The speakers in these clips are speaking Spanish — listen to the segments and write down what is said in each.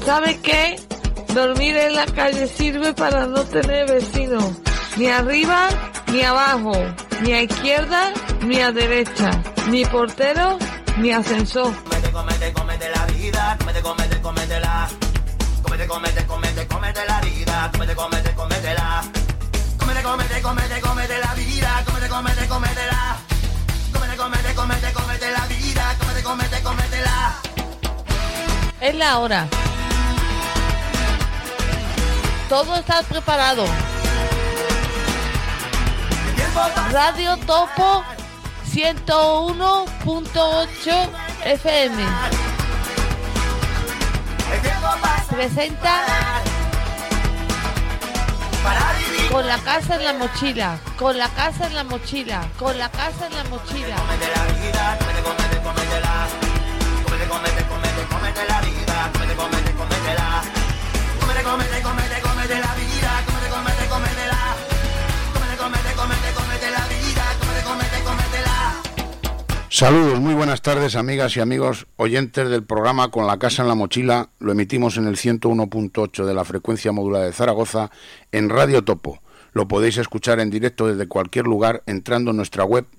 ¿Sabe qué? Dormir en la calle sirve para no tener vecinos, ni arriba ni abajo, ni a izquierda ni a derecha, ni portero ni ascensor. Cómete la vida, cómetela. Cómete la vida, cómetela. Cómete la vida, cómetela. Cómete la vida, cómetela. Es la hora. Todo está preparado. Radio Topo 101.8 FM presenta Con la casa en la mochila, con la casa en la mochila, con la casa en la mochila. Cómete la vida, cómetela. Cómete la vida, cómetela. Cómete la vida, cómetela. Cómete la vida, cómetela. Saludos, muy buenas tardes, amigas y amigos oyentes del programa Con la casa en la mochila. Lo emitimos en el 101.8 de la frecuencia modulada de Zaragoza en Radio Topo. Lo podéis escuchar en directo desde cualquier lugar entrando en nuestra web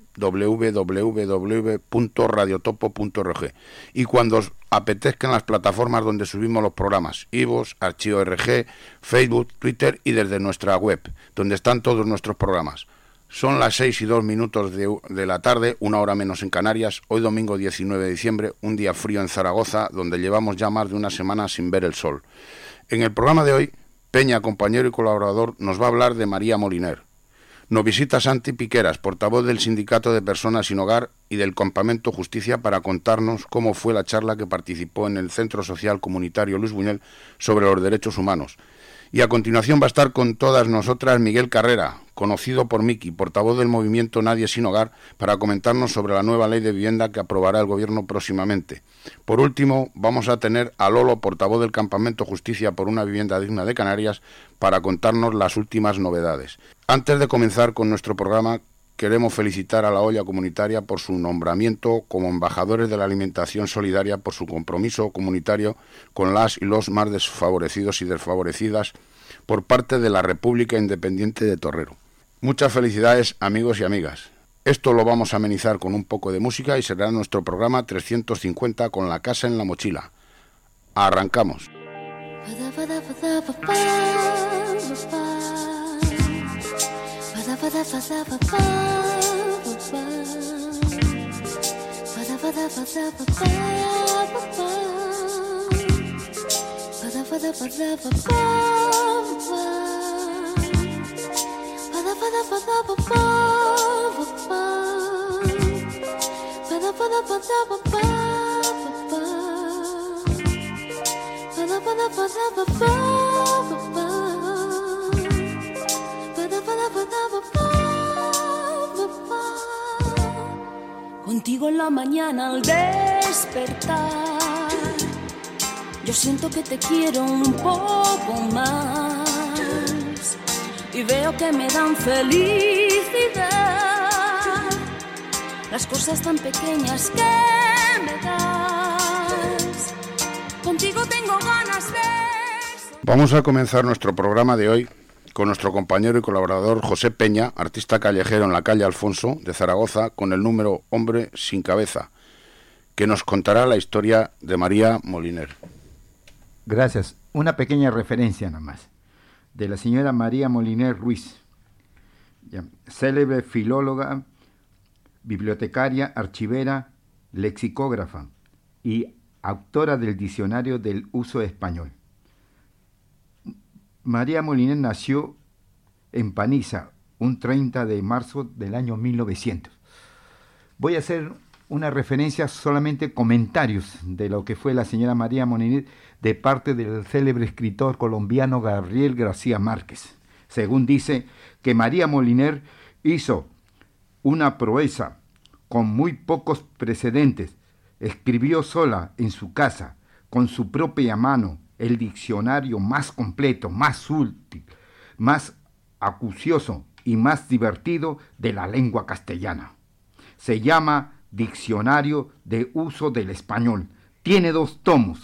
www.radiotopo.org y cuando os apetezca en las plataformas donde subimos los programas, iVoox, Archivo RG, Facebook, Twitter y desde nuestra web, donde están todos nuestros programas. Son las 6:02 de la tarde, 1 hora menos en Canarias, hoy domingo 19 de diciembre, un día frío en Zaragoza, donde llevamos ya más de una semana sin ver el sol. En el programa de hoy, Peña, compañero y colaborador, nos va a hablar de María Moliner. Nos visita Santi Piqueras, portavoz del Sindicato de Personas Sin Hogar y del Campamento Justicia, para contarnos cómo fue la charla que participó en el Centro Social Comunitario Luis Buñuel sobre los derechos humanos. Y a continuación va a estar con todas nosotras Miguel Carrera, conocido por Miki, portavoz del movimiento Nadie Sin Hogar, para comentarnos sobre la nueva ley de vivienda que aprobará el Gobierno próximamente. Por último, vamos a tener a Lolo, portavoz del Campamento Justicia por una vivienda digna de Canarias, para contarnos las últimas novedades. Antes de comenzar con nuestro programa, queremos felicitar a la olla comunitaria por su nombramiento como embajadores de la alimentación solidaria, por su compromiso comunitario con las y los más desfavorecidos y desfavorecidas por parte de la República Independiente de Torrero. Muchas felicidades, amigos y amigas. Esto lo vamos a amenizar con un poco de música y será nuestro programa 350 Con la casa en la mochila. Arrancamos. Contigo en la mañana al despertar, yo siento que te quiero un poco más y veo que me dan felicidad las cosas tan pequeñas que me das. Contigo tengo ganas de... Vamos a comenzar nuestro programa de hoy con nuestro compañero y colaborador José Peña, artista callejero en la calle Alfonso de Zaragoza, con el número Hombre sin cabeza, que nos contará la historia de María Moliner. Gracias. Una pequeña referencia nada más, de la señora María Moliner Ruiz, célebre filóloga, bibliotecaria, archivera, lexicógrafa y autora del Diccionario del Uso Español. María Moliner nació en Paniza un 30 de marzo del año 1900. Voy a hacer una referencia, solamente comentarios de lo que fue la señora María Moliner de parte del célebre escritor colombiano Gabriel García Márquez. Según dice, que María Moliner hizo una proeza con muy pocos precedentes. Escribió sola en su casa, con su propia mano, el diccionario más completo, más útil, más acucioso y más divertido de la lengua castellana. Se llama Diccionario de Uso del Español. Tiene 2 tomos,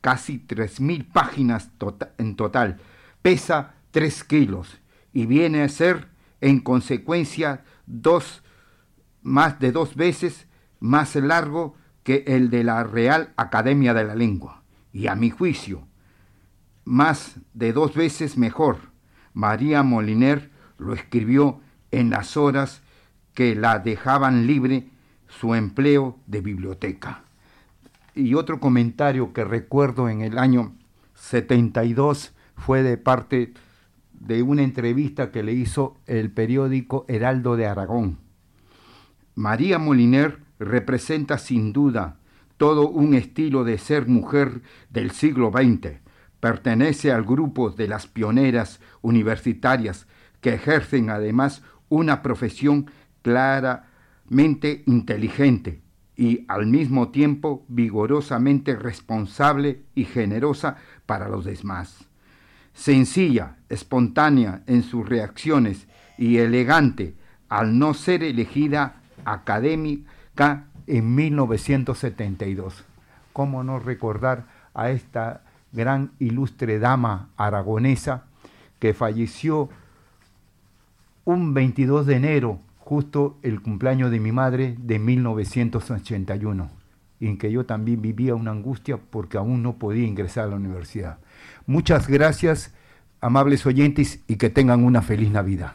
casi 3.000 páginas en total. Pesa 3 kilos y viene a ser, en consecuencia, más de 2 veces más largo que el de la Real Academia de la Lengua. Y a mi juicio, más de 2 veces mejor. María Moliner lo escribió en las horas que la dejaban libre su empleo de biblioteca. Y otro comentario que recuerdo en el año 72 fue de parte de una entrevista que le hizo el periódico Heraldo de Aragón. María Moliner representa sin duda todo un estilo de ser mujer del siglo XX. Pertenece al grupo de las pioneras universitarias que ejercen además una profesión claramente inteligente y al mismo tiempo vigorosamente responsable y generosa para los demás. Sencilla, espontánea en sus reacciones y elegante al no ser elegida académica en 1972. ¿Cómo no recordar a esta gran ilustre dama aragonesa que falleció un 22 de enero, justo el cumpleaños de mi madre, de 1981, en que yo también vivía una angustia porque aún no podía ingresar a la universidad? Muchas gracias, amables oyentes, y que tengan una feliz Navidad.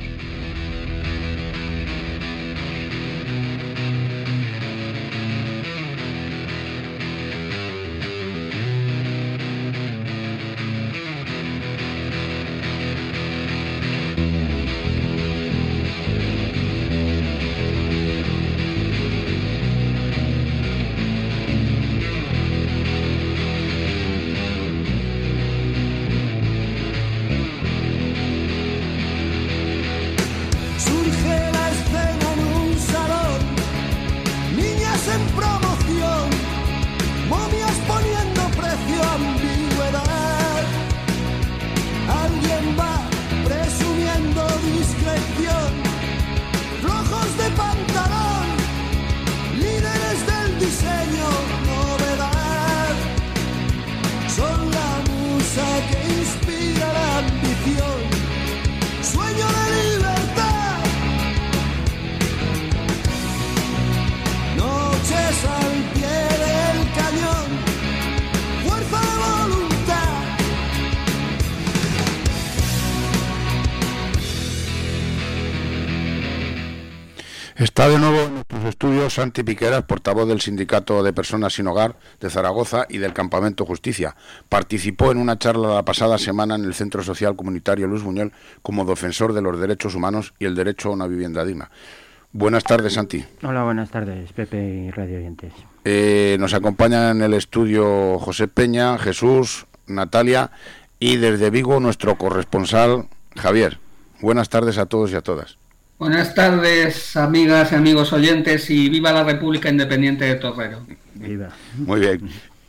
Está de nuevo en nuestros estudios Santi Piqueras, portavoz del Sindicato de Personas Sin Hogar de Zaragoza y del Campamento Justicia. Participó en una charla la pasada semana en el Centro Social Comunitario Luis Buñuel como defensor de los derechos humanos y el derecho a una vivienda digna. Buenas tardes, Santi. Hola, buenas tardes, Pepe y radio oyentes. Nos acompañan en el estudio José Peña, Jesús, Natalia y desde Vigo nuestro corresponsal Javier. Buenas tardes a todos y a todas. Buenas tardes, amigas y amigos oyentes, y viva la República Independiente de Torrero. Viva. Muy bien.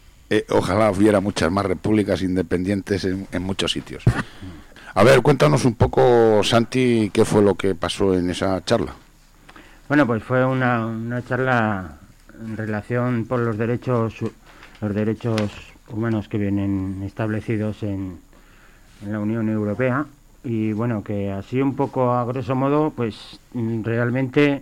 Ojalá hubiera muchas más repúblicas independientes en muchos sitios. A ver, cuéntanos un poco, Santi, qué fue lo que pasó en esa charla. Bueno, pues fue una charla en relación por los derechos humanos que vienen establecidos en la Unión Europea. Y bueno, que así un poco a grosso modo, pues realmente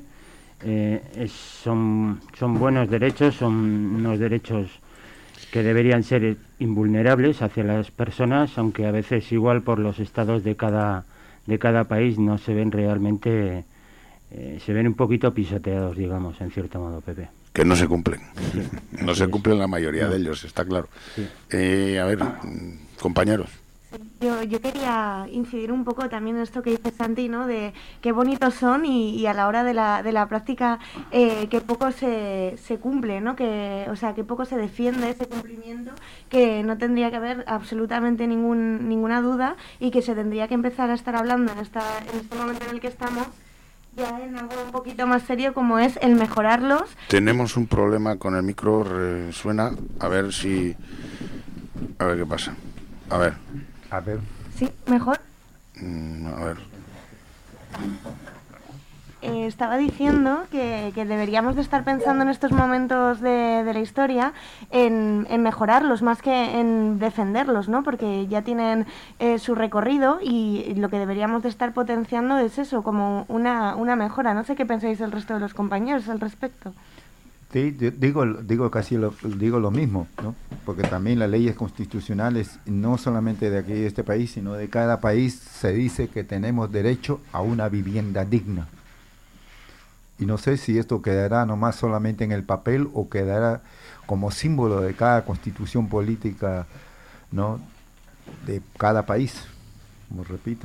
son buenos derechos, son unos derechos que deberían ser invulnerables hacia las personas, aunque a veces igual por los estados de cada país no se ven realmente, se ven un poquito pisoteados, digamos, en cierto modo, Pepe. Que no se cumplen, sí, no se cumplen la mayoría de ellos, está claro. Sí. A ver, compañeros. Yo quería incidir un poco también en esto que dice Santi, ¿no? De qué bonitos son y a la hora de la práctica que poco se cumple, ¿no? Que poco se defiende ese cumplimiento, que no tendría que haber absolutamente ninguna duda y que se tendría que empezar a estar hablando en este momento en el que estamos, ya en algo un poquito más serio como es el mejorarlos. Tenemos un problema con el micro, suena, a ver qué pasa. A ver. ¿Sí? ¿Mejor? A ver. estaba diciendo que deberíamos de estar pensando en estos momentos de la historia en mejorarlos más que en defenderlos, ¿no? Porque ya tienen su recorrido y lo que deberíamos de estar potenciando es eso, como una mejora. No sé qué pensáis el resto de los compañeros al respecto. Sí, digo lo mismo, ¿no? Porque también las leyes constitucionales, no solamente de aquí de este país, sino de cada país, se dice que tenemos derecho a una vivienda digna. Y no sé si esto quedará nomás solamente en el papel o quedará como símbolo de cada constitución política, ¿no? De cada país, como repito.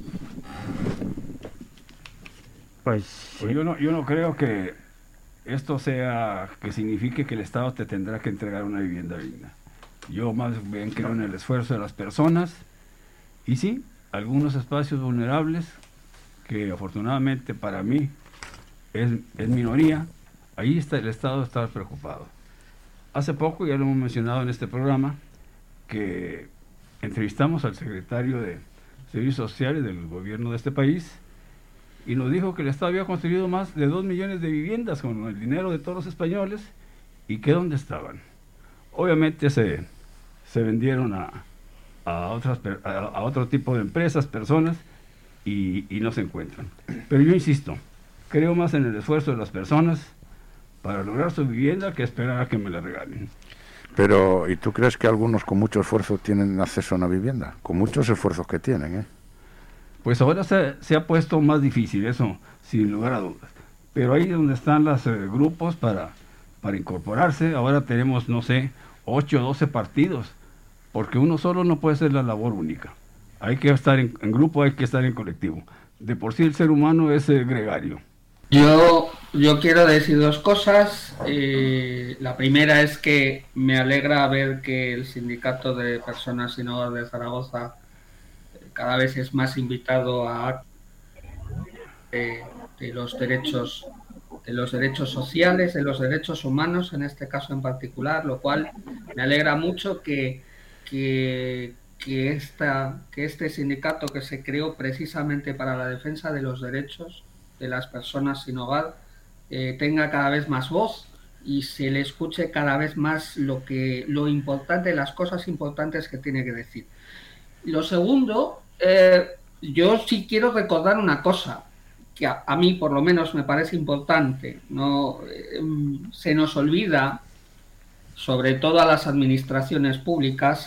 Pues yo no creo que esto sea que signifique que el Estado te tendrá que entregar una vivienda digna. Yo más bien creo en el esfuerzo de las personas y sí, algunos espacios vulnerables que afortunadamente para mí es minoría, ahí está el Estado está preocupado. Hace poco, ya lo hemos mencionado en este programa, que entrevistamos al secretario de Servicios Sociales del gobierno de este país y nos dijo que el Estado había construido más de 2 millones de viviendas con el dinero de todos los españoles y que dónde estaban. Obviamente se vendieron a otro tipo de empresas, personas y no se encuentran. Pero yo insisto, creo más en el esfuerzo de las personas para lograr su vivienda que esperar a que me la regalen. Pero, ¿y tú crees que algunos con mucho esfuerzo tienen acceso a una vivienda? Con muchos esfuerzos que tienen, ¿eh? Pues ahora se ha puesto más difícil, eso sin lugar a dudas. Pero ahí es donde están los grupos para incorporarse. Ahora tenemos, no sé, 8 o 12 partidos, porque uno solo no puede hacer la labor única. Hay que estar en grupo, hay que estar en colectivo. De por sí el ser humano es gregario. Yo quiero decir dos cosas. La primera es que me alegra ver que el Sindicato de Personas Sin Hogar de Zaragoza cada vez es más invitado a de los derechos sociales, de los derechos humanos, en este caso en particular, lo cual me alegra mucho que este sindicato que se creó precisamente para la defensa de los derechos de las personas sin hogar tenga cada vez más voz y se le escuche cada vez más lo importante, las cosas importantes que tiene que decir. Lo segundo, yo sí quiero recordar una cosa que a mí por lo menos me parece importante, ¿no? Se nos olvida, sobre todo a las administraciones públicas,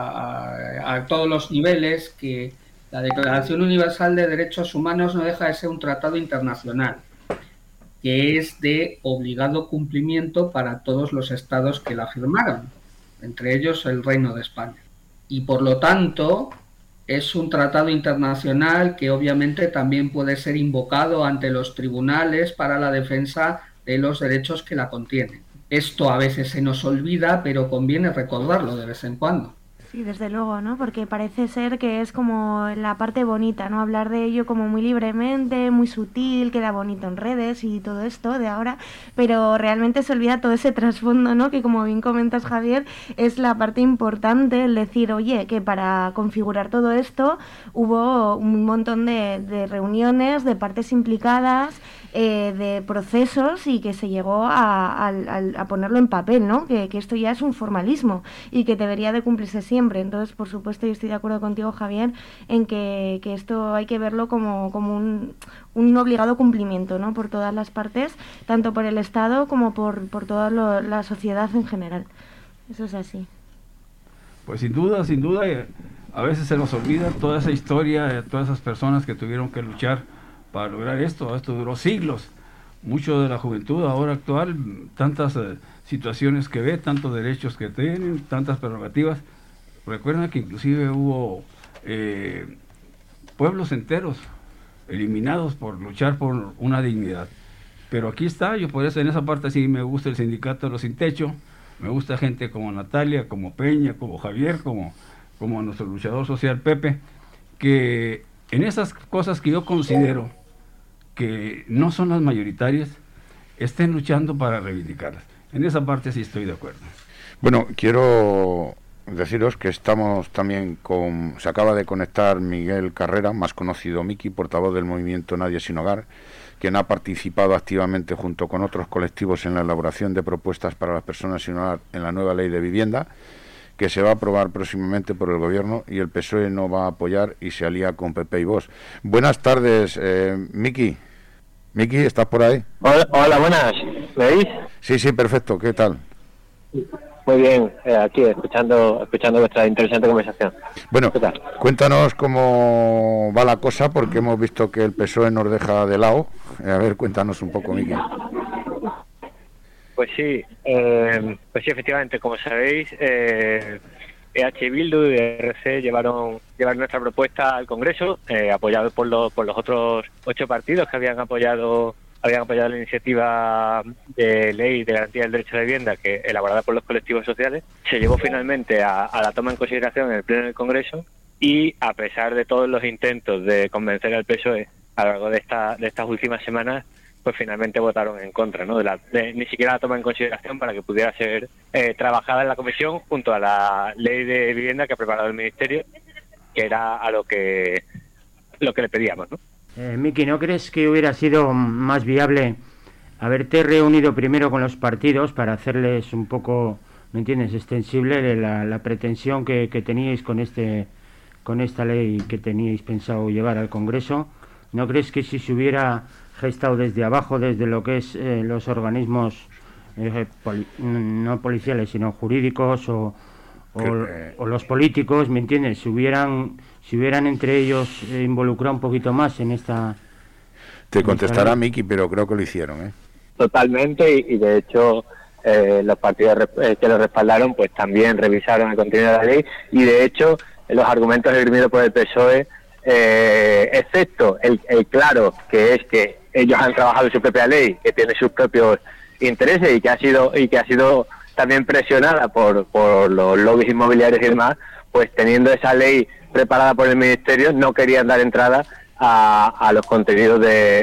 a todos los niveles, que la Declaración Universal de Derechos Humanos no deja de ser un tratado internacional, que es de obligado cumplimiento para todos los estados que la firmaron, entre ellos el Reino de España. Y por lo tanto, es un tratado internacional que obviamente también puede ser invocado ante los tribunales para la defensa de los derechos que la contienen. Esto a veces se nos olvida, pero conviene recordarlo de vez en cuando. Sí, desde luego, ¿no? Porque parece ser que es como la parte bonita, ¿no? Hablar de ello como muy libremente, muy sutil, queda bonito en redes y todo esto de ahora, pero realmente se olvida todo ese trasfondo, ¿no? Que como bien comentas, Javier, es la parte importante, el decir, oye, que para configurar todo esto hubo un montón de reuniones, de partes implicadas, de procesos y que se llegó a ponerlo en papel, ¿no? Que esto ya es un formalismo y que debería de cumplirse siempre. Entonces, por supuesto, yo estoy de acuerdo contigo, Javier, en que esto hay que verlo como un obligado cumplimiento, ¿no? Por todas las partes, tanto por el Estado como por toda la sociedad en general. Eso es así. Pues sin duda, a veces se nos olvida toda esa historia de todas esas personas que tuvieron que luchar para lograr esto. Esto duró siglos. Mucho de la juventud ahora actual, tantas situaciones que ve, tantos derechos que tienen, tantas prerrogativas. Recuerden que inclusive hubo pueblos enteros eliminados por luchar por una dignidad. Pero aquí está, yo por eso en esa parte sí me gusta el sindicato de los sin techo, me gusta gente como Natalia, como Peña, como Javier, como nuestro luchador social Pepe, que en esas cosas que yo considero que no son las mayoritarias, estén luchando para reivindicarlas. En esa parte sí estoy de acuerdo. Bueno, quiero deciros que estamos también con... Se acaba de conectar Miguel Carrera, más conocido Miki, portavoz del movimiento Nadie Sin Hogar, quien ha participado activamente junto con otros colectivos en la elaboración de propuestas para las personas sin hogar en la nueva ley de vivienda, que se va a aprobar próximamente por el Gobierno, y el PSOE no va a apoyar y se alía con PP y Vox. Buenas tardes, Miki. Miki, ¿estás por ahí? Hola, buenas. ¿Me oís? Sí, perfecto. ¿Qué tal? Muy bien, aquí escuchando vuestra interesante conversación. Bueno, cuéntanos cómo va la cosa, porque hemos visto que el PSOE nos deja de lado. A ver, cuéntanos un poco, Miki. Pues sí, efectivamente, como sabéis, EH Bildu y RC llevaron nuestra propuesta al Congreso, apoyado por los otros 8 partidos que habían apoyado la iniciativa de ley de garantía del derecho a la vivienda, que elaborada por los colectivos sociales. Se llevó finalmente a la toma en consideración en el Pleno del Congreso, y a pesar de todos los intentos de convencer al PSOE a lo largo de estas últimas semanas, pues finalmente votaron en contra, ¿no? Ni siquiera la toma en consideración para que pudiera ser trabajada en la comisión junto a la ley de vivienda que ha preparado el Ministerio, que era a lo que le pedíamos, ¿no? Miki, ¿no crees que hubiera sido más viable haberte reunido primero con los partidos para hacerles un poco, ¿me entiendes?, extensible de la pretensión que teníais con esta ley que teníais pensado llevar al Congreso? ¿No crees que si se hubiera gestado desde abajo, desde lo que es los organismos no policiales, sino jurídicos o los políticos, ¿me entiendes?, si hubieran entre ellos involucrado un poquito más en esta... Te contestará Miki, pero creo que lo hicieron, ¿eh? Totalmente, y de hecho los partidos que lo respaldaron pues también revisaron el contenido de la ley, y de hecho los argumentos esgrimidos por el PSOE, excepto el claro, que es que ellos han trabajado su propia ley, que tiene sus propios intereses y que ha sido también presionada por los lobbies inmobiliarios y demás, pues teniendo esa ley preparada por el Ministerio, no querían dar entrada a los contenidos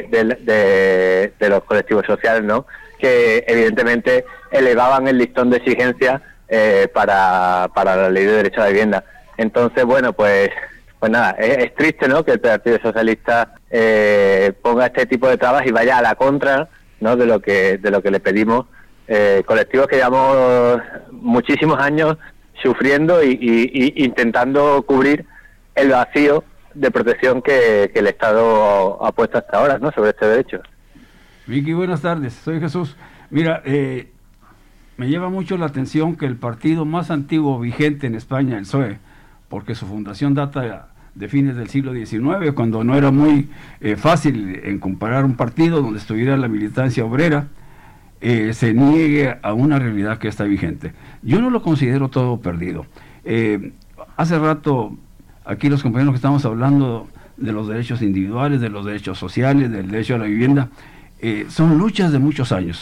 de los colectivos sociales, ¿no?, que evidentemente elevaban el listón de exigencia para la ley de derecho a la vivienda. Entonces, bueno, pues nada, es triste, ¿no?, que el Partido Socialista ponga este tipo de trabas y vaya a la contra, ¿no?, de lo que le pedimos, colectivos que llevamos muchísimos años sufriendo y intentando cubrir el vacío de protección que el Estado ha puesto hasta ahora, ¿no?, sobre este derecho. Vicky, buenas tardes, soy Jesús. Mira, me lleva mucho la atención que el partido más antiguo vigente en España, el PSOE, porque su fundación data de fines del siglo XIX, cuando no era muy fácil en comparar un partido donde estuviera la militancia obrera, se niegue a una realidad que está vigente. Yo no lo considero todo perdido. Hace rato, aquí los compañeros que estamos hablando de los derechos individuales, de los derechos sociales, del derecho a la vivienda, son luchas de muchos años,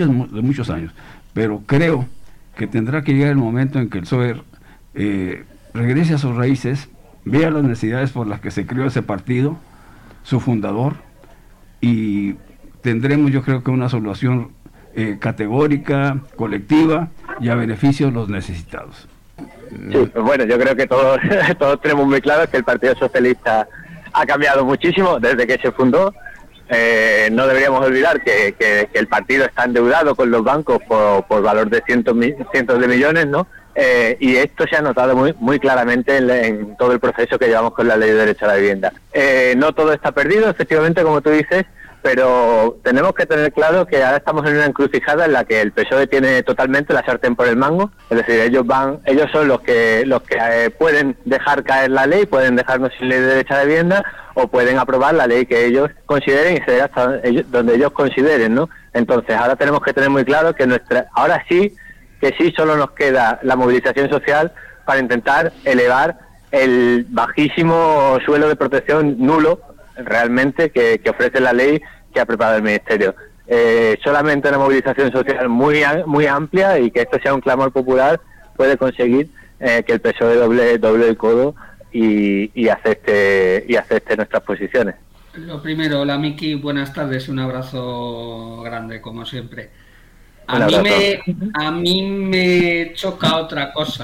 pero creo que tendrá que llegar el momento en que el PSOE regrese a sus raíces, vea las necesidades por las que se creó ese partido, su fundador, y tendremos, yo creo, que una solución categórica, colectiva y a beneficio de los necesitados. Sí, pues bueno, yo creo que todos tenemos muy claro que el Partido Socialista ha cambiado muchísimo desde que se fundó. No deberíamos olvidar que el partido está endeudado con los bancos por valor de cientos de millones, ¿no? Y esto se ha notado muy claramente en todo el proceso que llevamos con la ley de derecho a la vivienda. No todo está perdido, efectivamente, como tú dices, pero tenemos que tener claro que ahora estamos en una encrucijada en la que el PSOE tiene totalmente la sartén por el mango. Es decir, ellos son los que pueden dejar caer la ley, pueden dejarnos sin ley de derecho a la vivienda, o pueden aprobar la ley que ellos consideren y ceder hasta donde ellos consideren, ¿no? Entonces ahora tenemos que tener muy claro que ahora sí solo nos queda la movilización social para intentar elevar el bajísimo suelo de protección nulo realmente que ofrece la ley que ha preparado el Ministerio. Solamente una movilización social muy amplia y que esto sea un clamor popular puede conseguir que el PSOE doble el codo y acepte nuestras posiciones. Lo primero, hola Miki, buenas tardes, un abrazo grande como siempre. A mí me choca otra cosa.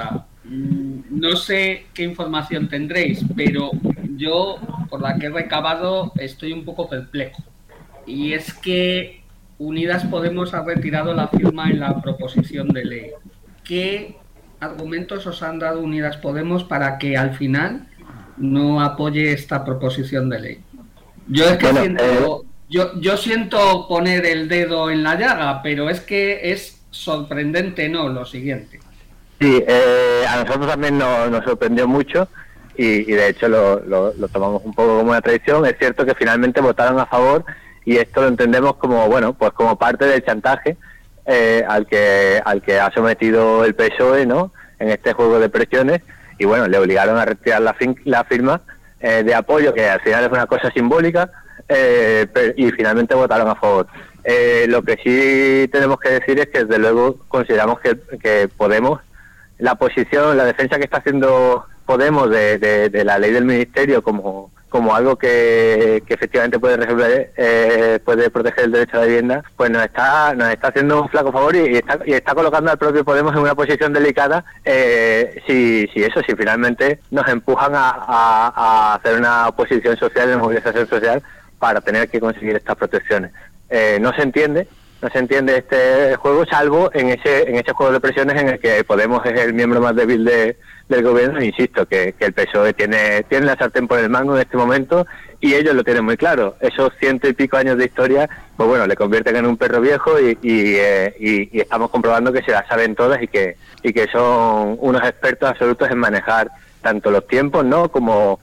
No sé qué información tendréis, pero yo, por la que he recabado, estoy un poco perplejo. Y es que Unidas Podemos ha retirado la firma en la proposición de ley. ¿Qué argumentos os han dado Unidas Podemos para que al final no apoye esta proposición de ley? Yo es que yo siento poner el dedo en la llaga, pero es que es sorprendente, ¿no? Lo siguiente. Sí, a nosotros también nos sorprendió mucho y de hecho lo tomamos un poco como una tradición. Es cierto que finalmente votaron a favor y esto lo entendemos como, bueno, pues como parte del chantaje al que ha sometido el PSOE, ¿no?, en este juego de presiones, y bueno, le obligaron a retirar la firma de apoyo, que al final es una cosa simbólica, y finalmente votaron a favor. Lo que sí tenemos que decir es que desde luego consideramos que Podemos, la posición, la defensa que está haciendo Podemos de la ley del ministerio como algo que efectivamente puede resolver, puede proteger el derecho a la vivienda, pues nos está haciendo un flaco favor y está colocando al propio Podemos en una posición delicada si finalmente nos empujan a hacer una oposición social, una movilización social para tener que conseguir estas protecciones. No se entiende este juego, salvo en ese juego de presiones en el que Podemos es el miembro más débil del gobierno. Insisto que el PSOE tiene la sartén por el mango en este momento y ellos lo tienen muy claro. Esos 100 y pico años de historia, pues bueno, le convierten en un perro viejo y estamos comprobando que se las saben todas y que son unos expertos absolutos en manejar tanto los tiempos, ¿no?, como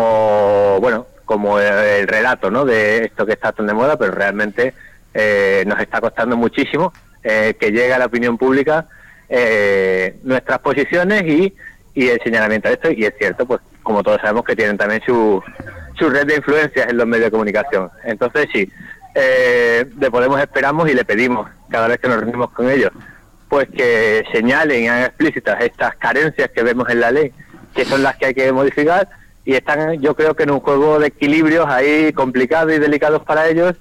el relato, ¿no?, de esto que está tan de moda, pero realmente nos está costando muchísimo que llegue a la opinión pública nuestras posiciones y el señalamiento de esto. Y es cierto, pues como todos sabemos, que tienen también su red de influencias en los medios de comunicación. Entonces sí, de Podemos esperamos y le pedimos cada vez que nos reunimos con ellos, pues que señalen y hagan explícitas estas carencias que vemos en la ley, que son las que hay que modificar, y están, yo creo que en un juego de equilibrios ahí complicados y delicados para ellos,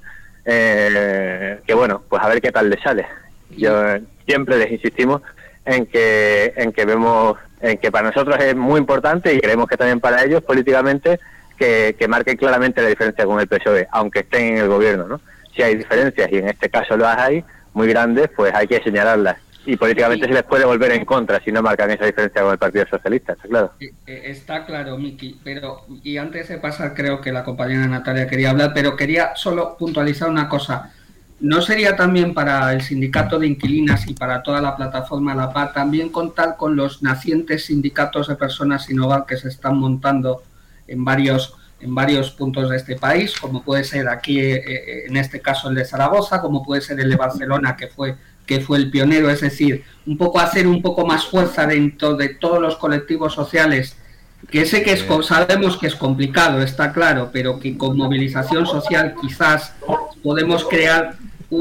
que bueno, pues a ver qué tal les sale. Yo siempre les insistimos en que para nosotros es muy importante, y creemos que también para ellos políticamente, que marquen claramente la diferencia con el PSOE, aunque estén en el gobierno, ¿no? Si hay diferencias, y en este caso las hay muy grandes, pues hay que señalarlas, y políticamente se les puede volver en contra si no marcan esa diferencia con el Partido Socialista, está claro. Está claro, Miki, y antes de pasar, creo que la compañera Natalia quería hablar, pero quería solo puntualizar una cosa. ¿No sería también para el sindicato de inquilinas y para toda la plataforma La Paz también contar con los nacientes sindicatos de personas sin hogar que se están montando en varios puntos de este país, como puede ser aquí, en este caso el de Zaragoza, como puede ser el de Barcelona, que fue el pionero? Es decir, hacer un poco más fuerza dentro de todos los colectivos sociales, que sé que sabemos que es complicado, está claro, pero que con movilización social quizás podemos crear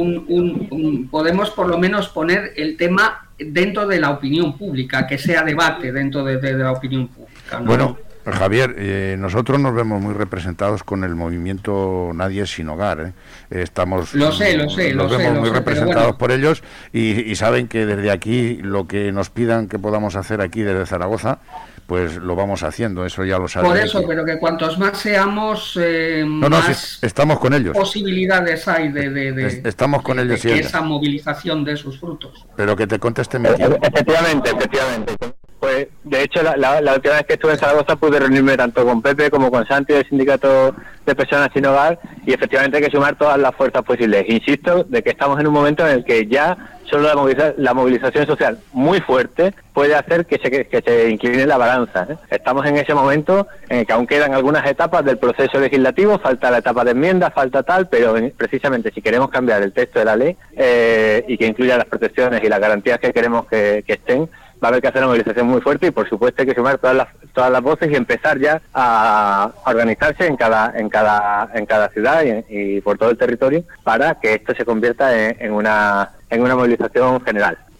podemos por lo menos poner el tema dentro de la opinión pública, que sea debate dentro de la opinión pública, ¿no? Bueno, Javier, nosotros nos vemos muy representados con el movimiento Nadie Sin Hogar, Nos vemos muy representados por ellos, y saben que desde aquí lo que nos pidan que podamos hacer aquí desde Zaragoza, pues lo vamos haciendo, eso ya lo saben. Por eso, pero que cuantos más seamos, más estamos con ellos. Posibilidades hay de estamos con ellos que esa movilización dé sus frutos. Pero que te conteste mi tío. Efectivamente. Pues de hecho la última vez que estuve en Zaragoza pude reunirme tanto con Pepe como con Santi del Sindicato de Personas Sin Hogar, y efectivamente hay que sumar todas las fuerzas posibles. Insisto de que estamos en un momento en el que ya solo la movilización social muy fuerte puede hacer que se incline la balanza, Estamos en ese momento en el que aún quedan algunas etapas del proceso legislativo, falta la etapa de enmiendas, falta tal, pero precisamente si queremos cambiar el texto de la ley y que incluya las protecciones y las garantías que queremos que estén, va a haber que hacer una movilización muy fuerte, y por supuesto hay que sumar todas las voces y empezar ya a organizarse en cada ciudad y por todo el territorio, para que esto se convierta en una movilización general.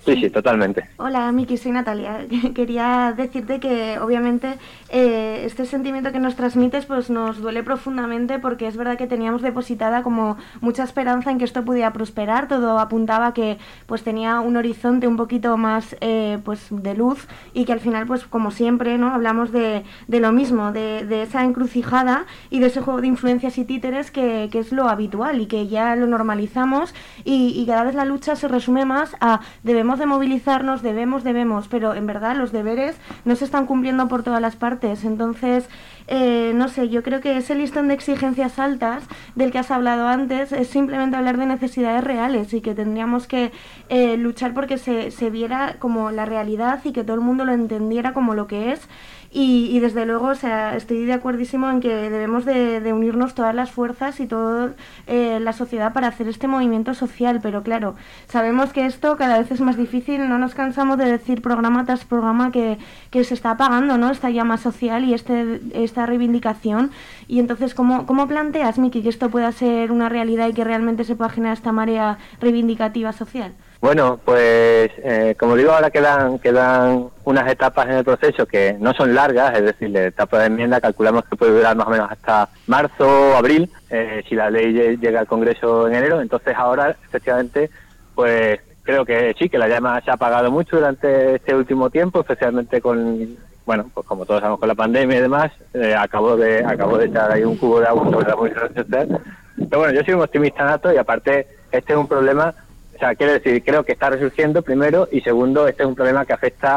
Sí, totalmente. Hola, Miki, soy Natalia. Quería decirte que obviamente este sentimiento que nos transmites pues nos duele profundamente, porque es verdad que teníamos depositada como mucha esperanza en que esto pudiera prosperar. Todo apuntaba que pues tenía un horizonte un poquito más pues de luz, y que al final pues como siempre, ¿no?, hablamos de lo mismo, de esa encrucijada y de ese juego de influencias y títeres que es lo habitual y que ya lo normalizamos, y cada vez la lucha se resume más a debemos de movilizarnos, debemos, pero en verdad los deberes no se están cumpliendo por todas las partes. Entonces, no sé, yo creo que ese listón de exigencias altas del que has hablado antes es simplemente hablar de necesidades reales, y que tendríamos que luchar porque se viera como la realidad y que todo el mundo lo entendiera como lo que es. Y desde luego, o sea, estoy de acuerdísimo en que debemos de unirnos todas las fuerzas y toda la sociedad para hacer este movimiento social. Pero claro, sabemos que esto cada vez es más difícil. No nos cansamos de decir programa tras programa que se está apagando, ¿no?, esta llama social y esta reivindicación. Y entonces, ¿cómo planteas, Miki, que esto pueda ser una realidad y que realmente se pueda generar esta marea reivindicativa social? Bueno, pues como digo, ahora quedan unas etapas en el proceso que no son largas, es decir, la etapa de enmienda calculamos que puede durar más o menos hasta marzo o abril, si la ley llega al Congreso en enero. Entonces ahora, efectivamente, pues creo que sí, que la llama se ha apagado mucho durante este último tiempo, especialmente bueno, pues como todos sabemos, con la pandemia y demás. Acabo de echar ahí un cubo de agua sobre la movilización social. Pero bueno, yo soy un optimista nato, y aparte este es un problema. O sea, quiero decir, creo que está resurgiendo, primero, y segundo, este es un problema que afecta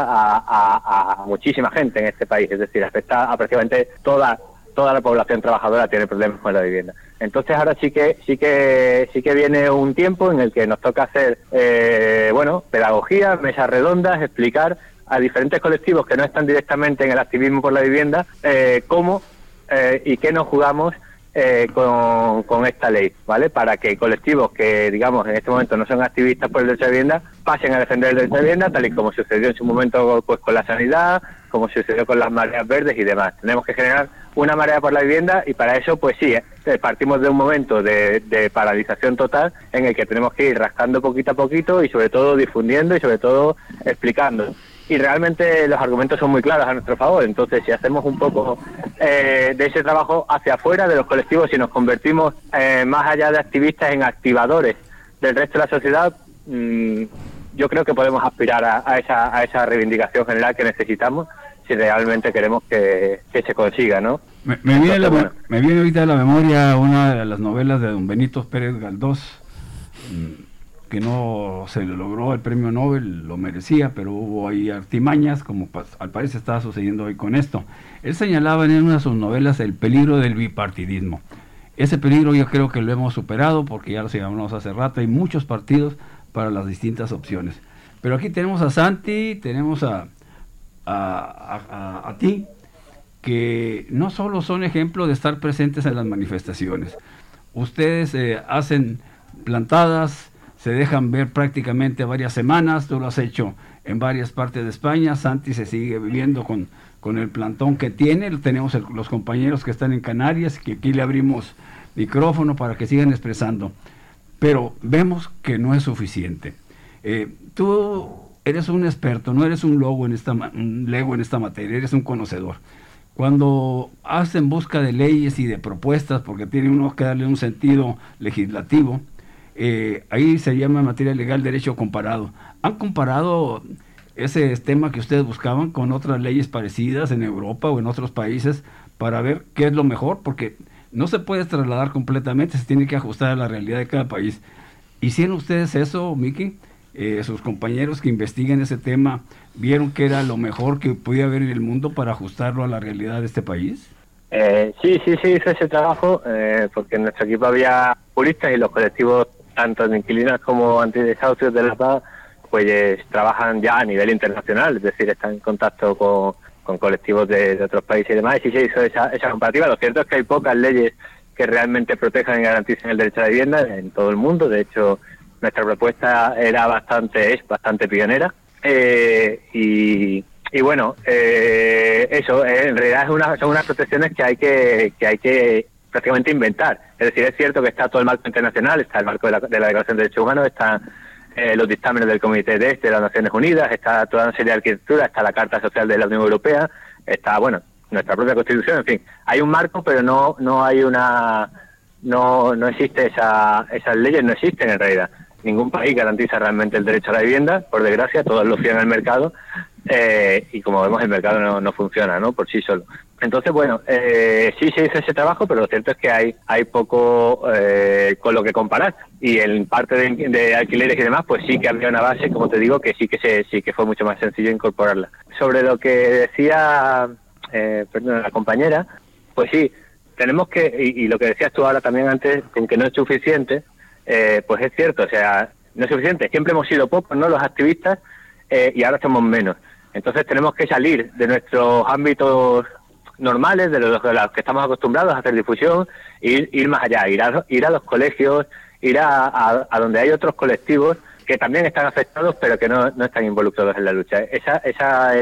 a muchísima gente en este país, es decir, afecta a prácticamente toda la población trabajadora tiene problemas con la vivienda. Entonces ahora sí que viene un tiempo en el que nos toca hacer, pedagogía, mesas redondas, explicar a diferentes colectivos que no están directamente en el activismo por la vivienda cómo y qué nos jugamos con esta ley, ¿vale? Para que colectivos que, digamos, en este momento no son activistas por el derecho a vivienda pasen a defender el derecho a vivienda, tal y como sucedió en su momento pues con la sanidad, como sucedió con las mareas verdes y demás. Tenemos que generar una marea por la vivienda, y para eso, pues sí, partimos de un momento de paralización total en el que tenemos que ir rascando poquito a poquito y sobre todo difundiendo y sobre todo explicando. Y realmente los argumentos son muy claros a nuestro favor. Entonces, si hacemos un poco de ese trabajo hacia afuera de los colectivos, si nos convertimos más allá de activistas en activadores del resto de la sociedad, yo creo que podemos aspirar a esa reivindicación general que necesitamos si realmente queremos que se consiga, ¿no? Me viene ahorita a la memoria una de las novelas de don Benito Pérez Galdós, que no se le logró el premio Nobel, lo merecía, pero hubo ahí artimañas, como al parecer está sucediendo hoy con esto. Él señalaba en una de sus novelas el peligro del bipartidismo. Ese peligro yo creo que lo hemos superado, porque ya lo señalamos hace rato, hay muchos partidos para las distintas opciones. Pero aquí tenemos a Santi, tenemos a ti, que no solo son ejemplo de estar presentes en las manifestaciones. Ustedes hacen plantadas, se dejan ver prácticamente varias semanas. Tú lo has hecho en varias partes de España. Santi se sigue viviendo con el plantón que tiene. Tenemos los compañeros que están en Canarias, que aquí le abrimos micrófono para que sigan expresando. Pero vemos que no es suficiente. Tú eres un experto, no eres un lego en esta materia, eres un conocedor. Cuando hacen busca de leyes y de propuestas, porque tiene uno que darle un sentido legislativo, ahí se llama en materia legal derecho comparado. ¿Han comparado ese tema que ustedes buscaban con otras leyes parecidas en Europa o en otros países para ver qué es lo mejor? Porque no se puede trasladar completamente, se tiene que ajustar a la realidad de cada país. ¿Hicieron ustedes eso, Miki? Sus compañeros que investigan ese tema, ¿vieron que era lo mejor que podía haber en el mundo para ajustarlo a la realidad de este país? Sí, hice ese trabajo, porque en nuestro equipo había juristas y los colectivos, tanto de inquilinos como antidesahucios de La Paz, pues trabajan ya a nivel internacional, es decir, están en contacto con colectivos de otros países y demás, y sí se hizo esa comparativa. Lo cierto es que hay pocas leyes que realmente protejan y garanticen el derecho a la vivienda en todo el mundo. De hecho, nuestra propuesta es bastante pionera, y bueno, eso en realidad son unas protecciones que hay que prácticamente inventar. Es decir, es cierto que está todo el marco internacional, está el marco de la Declaración de Derechos Humanos, está los dictámenes del Comité de las Naciones Unidas, está toda una serie de arquitectura, está la Carta Social de la Unión Europea, está, bueno, nuestra propia Constitución, en fin, hay un marco, pero no hay no existe esas leyes, no existen en realidad. Ningún país garantiza realmente el derecho a la vivienda, por desgracia, todos lo fían al mercado, y como vemos el mercado no funciona, ¿no?, por sí solo. Entonces, bueno, sí se hizo ese trabajo, pero lo cierto es que hay poco con lo que comparar, y en parte de alquileres y demás, pues sí que había una base, como te digo, que sí que fue mucho más sencillo incorporarla. Sobre lo que decía la compañera, pues sí, tenemos que, y lo que decías tú ahora también antes, con que no es suficiente, pues es cierto, o sea, no es suficiente. Siempre hemos sido pocos, ¿no?, los activistas, y ahora somos menos. Entonces tenemos que salir de nuestros ámbitos normales, de los que estamos acostumbrados a hacer difusión, ir más allá, ir a los colegios, ir a donde hay otros colectivos que también están afectados, pero que no están involucrados en la lucha. Esa es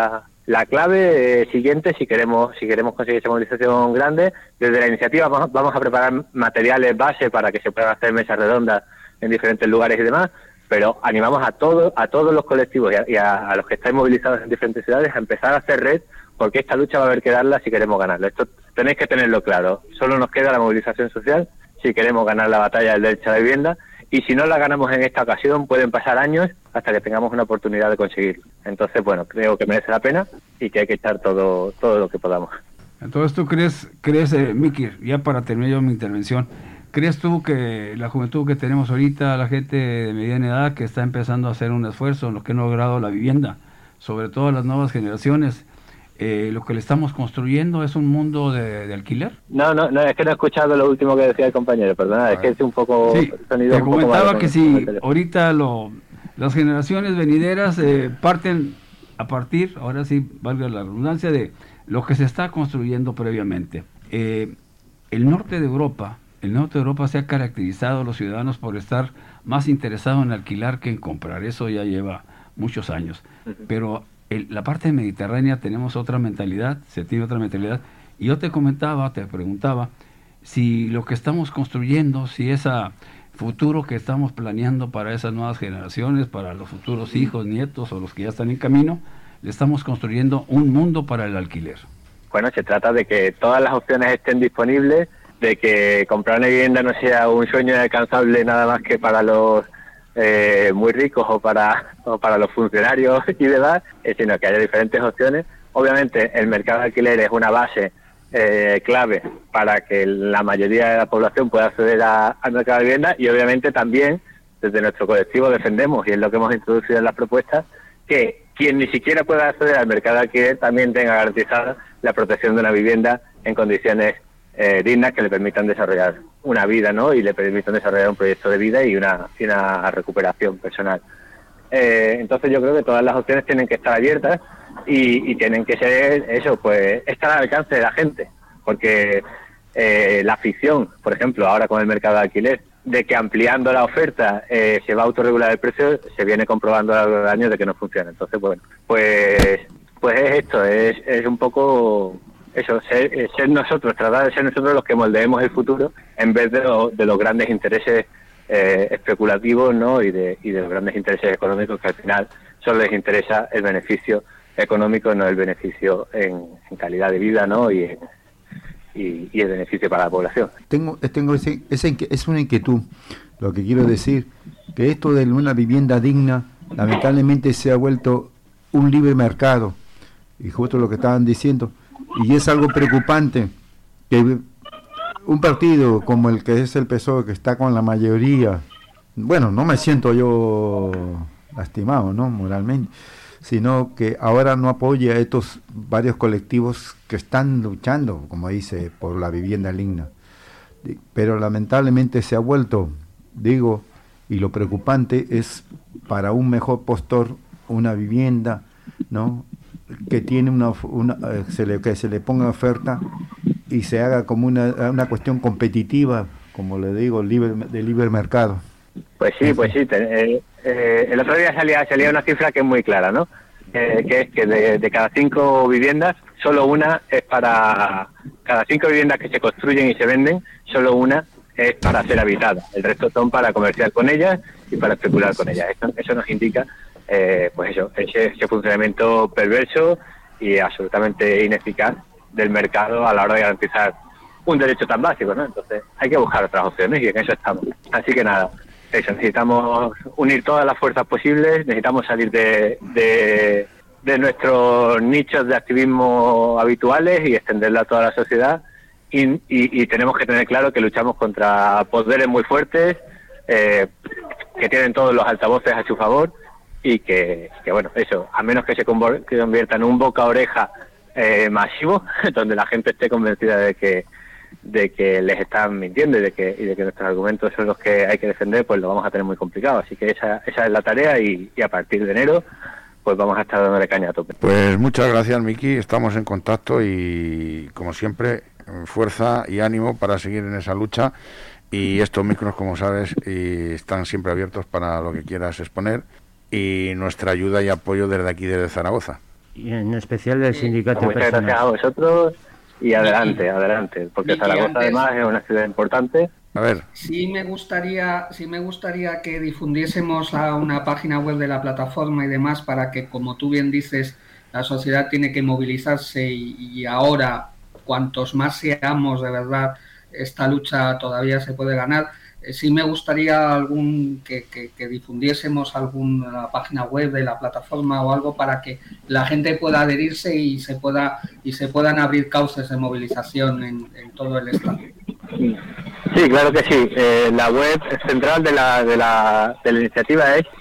la clave siguiente si queremos conseguir esa movilización grande. Desde la iniciativa vamos a preparar materiales base para que se puedan hacer mesas redondas en diferentes lugares y demás, pero animamos a todos los colectivos y a los que están movilizados en diferentes ciudades a empezar a hacer red, porque esta lucha va a haber que darla si queremos ganarla. Esto tenéis que tenerlo claro. Solo nos queda la movilización social si queremos ganar la batalla del derecho a la vivienda, y si no la ganamos en esta ocasión pueden pasar años hasta que tengamos una oportunidad de conseguirlo. Entonces, bueno, creo que merece la pena y que hay que echar todo lo que podamos. Entonces, ¿tú crees Miki, ya para terminar yo mi intervención, crees tú que la juventud que tenemos ahorita, la gente de mediana edad que está empezando a hacer un esfuerzo en lo que no ha logrado la vivienda, sobre todo las nuevas generaciones, lo que le estamos construyendo es un mundo de alquiler? No, es que no he escuchado lo último que decía el compañero, perdona, es que es un poco... Sí, te comentaba que si ahorita las generaciones venideras parten a partir, ahora sí, valga la redundancia, de lo que se está construyendo previamente. El norte de Europa se ha caracterizado los ciudadanos por estar más interesados en alquilar que en comprar, eso ya lleva muchos años, pero la parte mediterránea tenemos otra mentalidad, se tiene otra mentalidad, y yo te preguntaba, si lo que estamos construyendo, si ese futuro que estamos planeando para esas nuevas generaciones, para los futuros hijos, nietos o los que ya están en camino, le estamos construyendo un mundo para el alquiler. Bueno, se trata de que todas las opciones estén disponibles, de que comprar una vivienda no sea un sueño inalcanzable nada más que para los muy ricos o para los funcionarios y demás, sino que haya diferentes opciones. Obviamente el mercado de alquiler es una base clave para que la mayoría de la población pueda acceder al mercado de vivienda, y obviamente también desde nuestro colectivo defendemos, y es lo que hemos introducido en las propuestas, que quien ni siquiera pueda acceder al mercado de alquiler también tenga garantizada la protección de una vivienda en condiciones dignas que le permitan desarrollar una vida, ¿no?, y le permitan desarrollar un proyecto de vida y una recuperación personal. Entonces yo creo que todas las opciones tienen que estar abiertas y tienen que ser eso, pues estar al alcance de la gente, porque la ficción, por ejemplo, ahora con el mercado de alquiler, de que ampliando la oferta se va a autorregular el precio, se viene comprobando a lo largo de años de que no funciona. Entonces, bueno, pues es esto, es un poco eso, ser nosotros, tratar de ser nosotros los que moldeemos el futuro en vez de los grandes intereses especulativos, ¿no?, y de los grandes intereses económicos, que al final solo les interesa el beneficio económico, no el beneficio en calidad de vida, ¿no?, y el beneficio para la población. Tengo es una inquietud, lo que quiero decir, que esto de una vivienda digna lamentablemente se ha vuelto un libre mercado, y justo lo que estaban diciendo, y es algo preocupante que un partido como el que es el PSOE, que está con la mayoría, bueno, no me siento yo lastimado, ¿no?, moralmente, sino que ahora no apoya a estos varios colectivos que están luchando, como dice, por la vivienda digna. Pero lamentablemente se ha vuelto, digo, y lo preocupante es para un mejor postor una vivienda, ¿no?, que tiene que se le ponga oferta y se haga como una cuestión competitiva, como le digo, de libre mercado. Pues sí. El otro día salía una cifra que es muy clara, ¿no? Que es que de cada 5 viviendas, solo una es para... Cada 5 viviendas que se construyen y se venden, solo una es para ser habitada, el resto son para comerciar con ellas y para especular con ellas. Eso nos indica pues eso, ese funcionamiento perverso y absolutamente ineficaz del mercado a la hora de garantizar un derecho tan básico, ¿no? Entonces hay que buscar otras opciones y en eso estamos. Así que nada, eso, necesitamos unir todas las fuerzas posibles, necesitamos salir de nuestros nichos de activismo habituales y extenderlo a toda la sociedad y tenemos que tener claro que luchamos contra poderes muy fuertes que tienen todos los altavoces a su favor y que bueno, eso, a menos que se convierta en un boca-oreja masivo, donde la gente esté convencida de que les están mintiendo y de que nuestros argumentos son los que hay que defender, pues lo vamos a tener muy complicado. Así que esa es la tarea y a partir de enero pues vamos a estar dándole caña a tope. Pues muchas gracias, Miki, estamos en contacto y como siempre, fuerza y ánimo para seguir en esa lucha, y estos micros, como sabes, están siempre abiertos para lo que quieras exponer y nuestra ayuda y apoyo desde aquí, desde Zaragoza. Y en especial del sindicato. Muchas gracias a vosotros y adelante, porque Miki, Zaragoza además es una ciudad importante. A ver. Sí me gustaría que difundiésemos una página web de la plataforma y demás para que, como tú bien dices, la sociedad tiene que movilizarse y ahora, cuantos más seamos, de verdad, esta lucha todavía se puede ganar. Sí me gustaría que difundiésemos alguna página web de la plataforma o algo para que la gente pueda adherirse y se puedan abrir cauces de movilización en todo el estado. Sí, claro que sí. La web central de la iniciativa es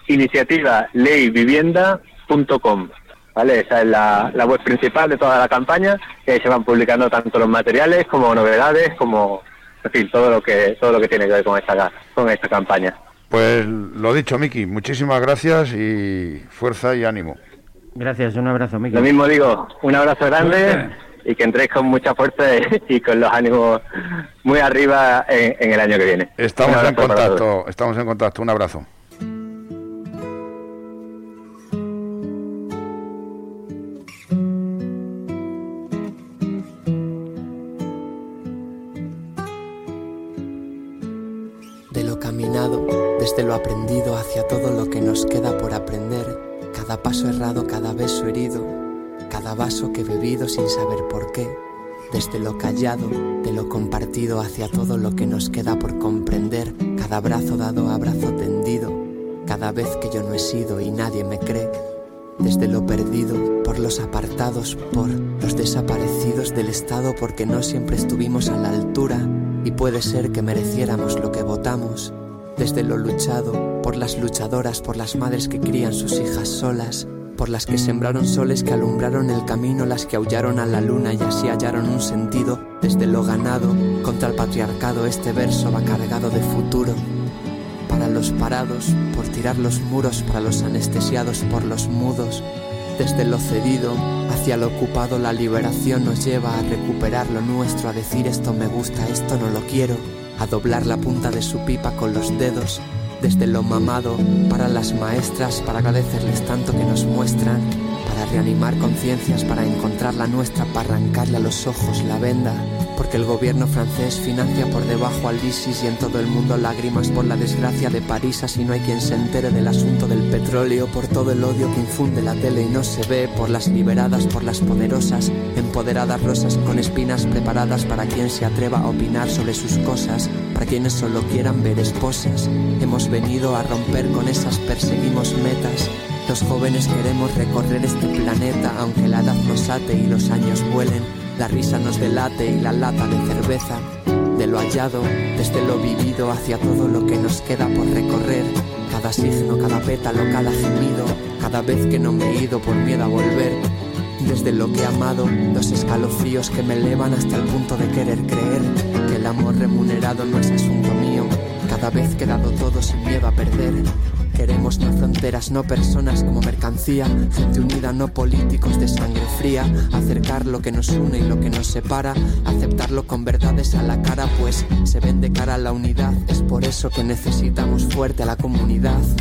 iniciativaleyvivienda.com. ¿Vale? Esa es la web principal de toda la campaña, que ahí se van publicando tanto los materiales como novedades, como, en fin, todo lo que tiene que ver con esta campaña. Pues lo dicho, Miki, muchísimas gracias y fuerza y ánimo. Gracias, un abrazo, Miki. Lo mismo digo, un abrazo grande y que entréis con mucha fuerza y con los ánimos muy arriba en el año que viene. Estamos en contacto, un abrazo. Desde lo aprendido hacia todo lo que nos queda por aprender, cada paso errado, cada beso herido, cada vaso que he bebido sin saber por qué, desde lo callado, de lo compartido hacia todo lo que nos queda por comprender, cada abrazo dado, abrazo tendido, cada vez que yo no he sido y nadie me cree, desde lo perdido, por los apartados, por los desaparecidos del Estado, porque no siempre estuvimos a la altura y puede ser que mereciéramos lo que votamos. Desde lo luchado, por las luchadoras, por las madres que crían sus hijas solas, por las que sembraron soles que alumbraron el camino, las que aullaron a la luna y así hallaron un sentido. Desde lo ganado, contra el patriarcado, este verso va cargado de futuro. Para los parados, por tirar los muros, para los anestesiados, por los mudos. Desde lo cedido, hacia lo ocupado, la liberación nos lleva a recuperar lo nuestro, a decir esto me gusta, esto no lo quiero, a doblar la punta de su pipa con los dedos, desde lo mamado, para las maestras, para agradecerles tanto que nos muestran, para reanimar conciencias, para encontrar la nuestra, para arrancarle a los ojos la venda, porque el gobierno francés financia por debajo al ISIS y en todo el mundo lágrimas por la desgracia de París, así no hay quien se entere del asunto del petróleo, por todo el odio que infunde la tele y no se ve, por las liberadas, por las poderosas, empoderadas rosas con espinas preparadas para quien se atreva a opinar sobre sus cosas, para quienes solo quieran ver esposas. Hemos venido a romper con esas, perseguimos metas. Los jóvenes queremos recorrer este planeta, aunque la edad nos ate y los años vuelen, la risa nos delate y la lata de cerveza. De lo hallado, desde lo vivido hacia todo lo que nos queda por recorrer, cada signo, cada pétalo, cada gemido, cada vez que no me he ido por miedo a volver. Desde lo que he amado, los escalofríos que me elevan hasta el punto de querer creer que el amor remunerado no es asunto mío, cada vez que he dado todo sin miedo a perder. Queremos no fronteras, no personas como mercancía, gente unida, no políticos de sangre fría, acercar lo que nos une y lo que nos separa, aceptarlo con verdades a la cara, pues se ven de cara a la unidad, es por eso que necesitamos fuerte a la comunidad.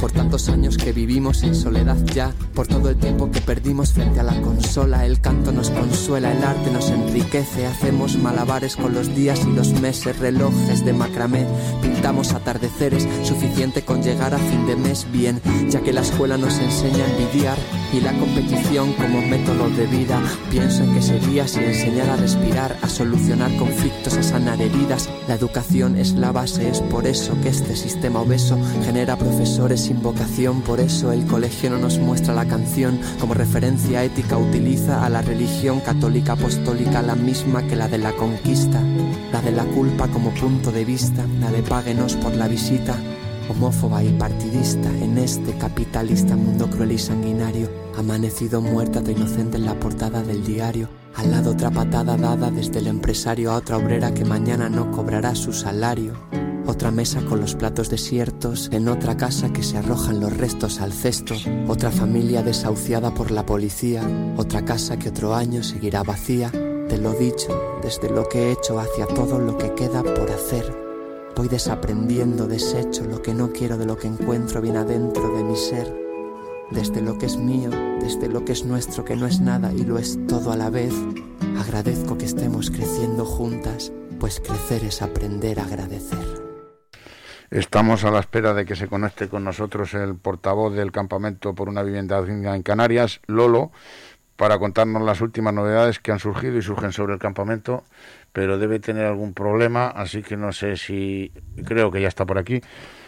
por tantos años que vivimos en soledad ya, por todo el tiempo que perdimos frente a la consola. El canto nos consuela, el arte nos enriquece, hacemos malabares con los días y los meses, relojes de macramé, pintamos atardeceres, suficiente con llegar a fin de mes bien, ya que la escuela nos enseña a envidiar y la competición como método de vida. Pienso en qué sería si enseñara a respirar, a solucionar conflictos, a sanar heridas. La educación es la base, es por eso que este sistema obeso genera profesores sin vocación. Por eso el colegio no nos muestra la canción como referencia ética, utiliza a la religión católica apostólica, la misma que la de la conquista, la de la culpa como punto de vista, la de páguenos por la visita, homófoba y partidista en este capitalista mundo cruel y sanguinario. Amanecido muerta de inocente en la portada del diario, al lado otra patada dada desde el empresario a otra obrera que mañana no cobrará su salario. Otra mesa con los platos desiertos, en otra casa que se arrojan los restos al cesto. Otra familia desahuciada por la policía, otra casa que otro año seguirá vacía. Te lo dicho, desde lo que he hecho hacia todo lo que queda por hacer. Voy desaprendiendo, desecho lo que no quiero de lo que encuentro bien adentro de mi ser. Desde lo que es mío, desde lo que es nuestro, que no es nada y lo es todo a la vez. Agradezco que estemos creciendo juntas, pues crecer es aprender a agradecer. Estamos a la espera de que se conecte con nosotros el portavoz del Campamento por una Vivienda Digna en Canarias, Lolo, para contarnos las últimas novedades que han surgido y surgen sobre el campamento, pero debe tener algún problema, así que no sé si... creo que ya está por aquí.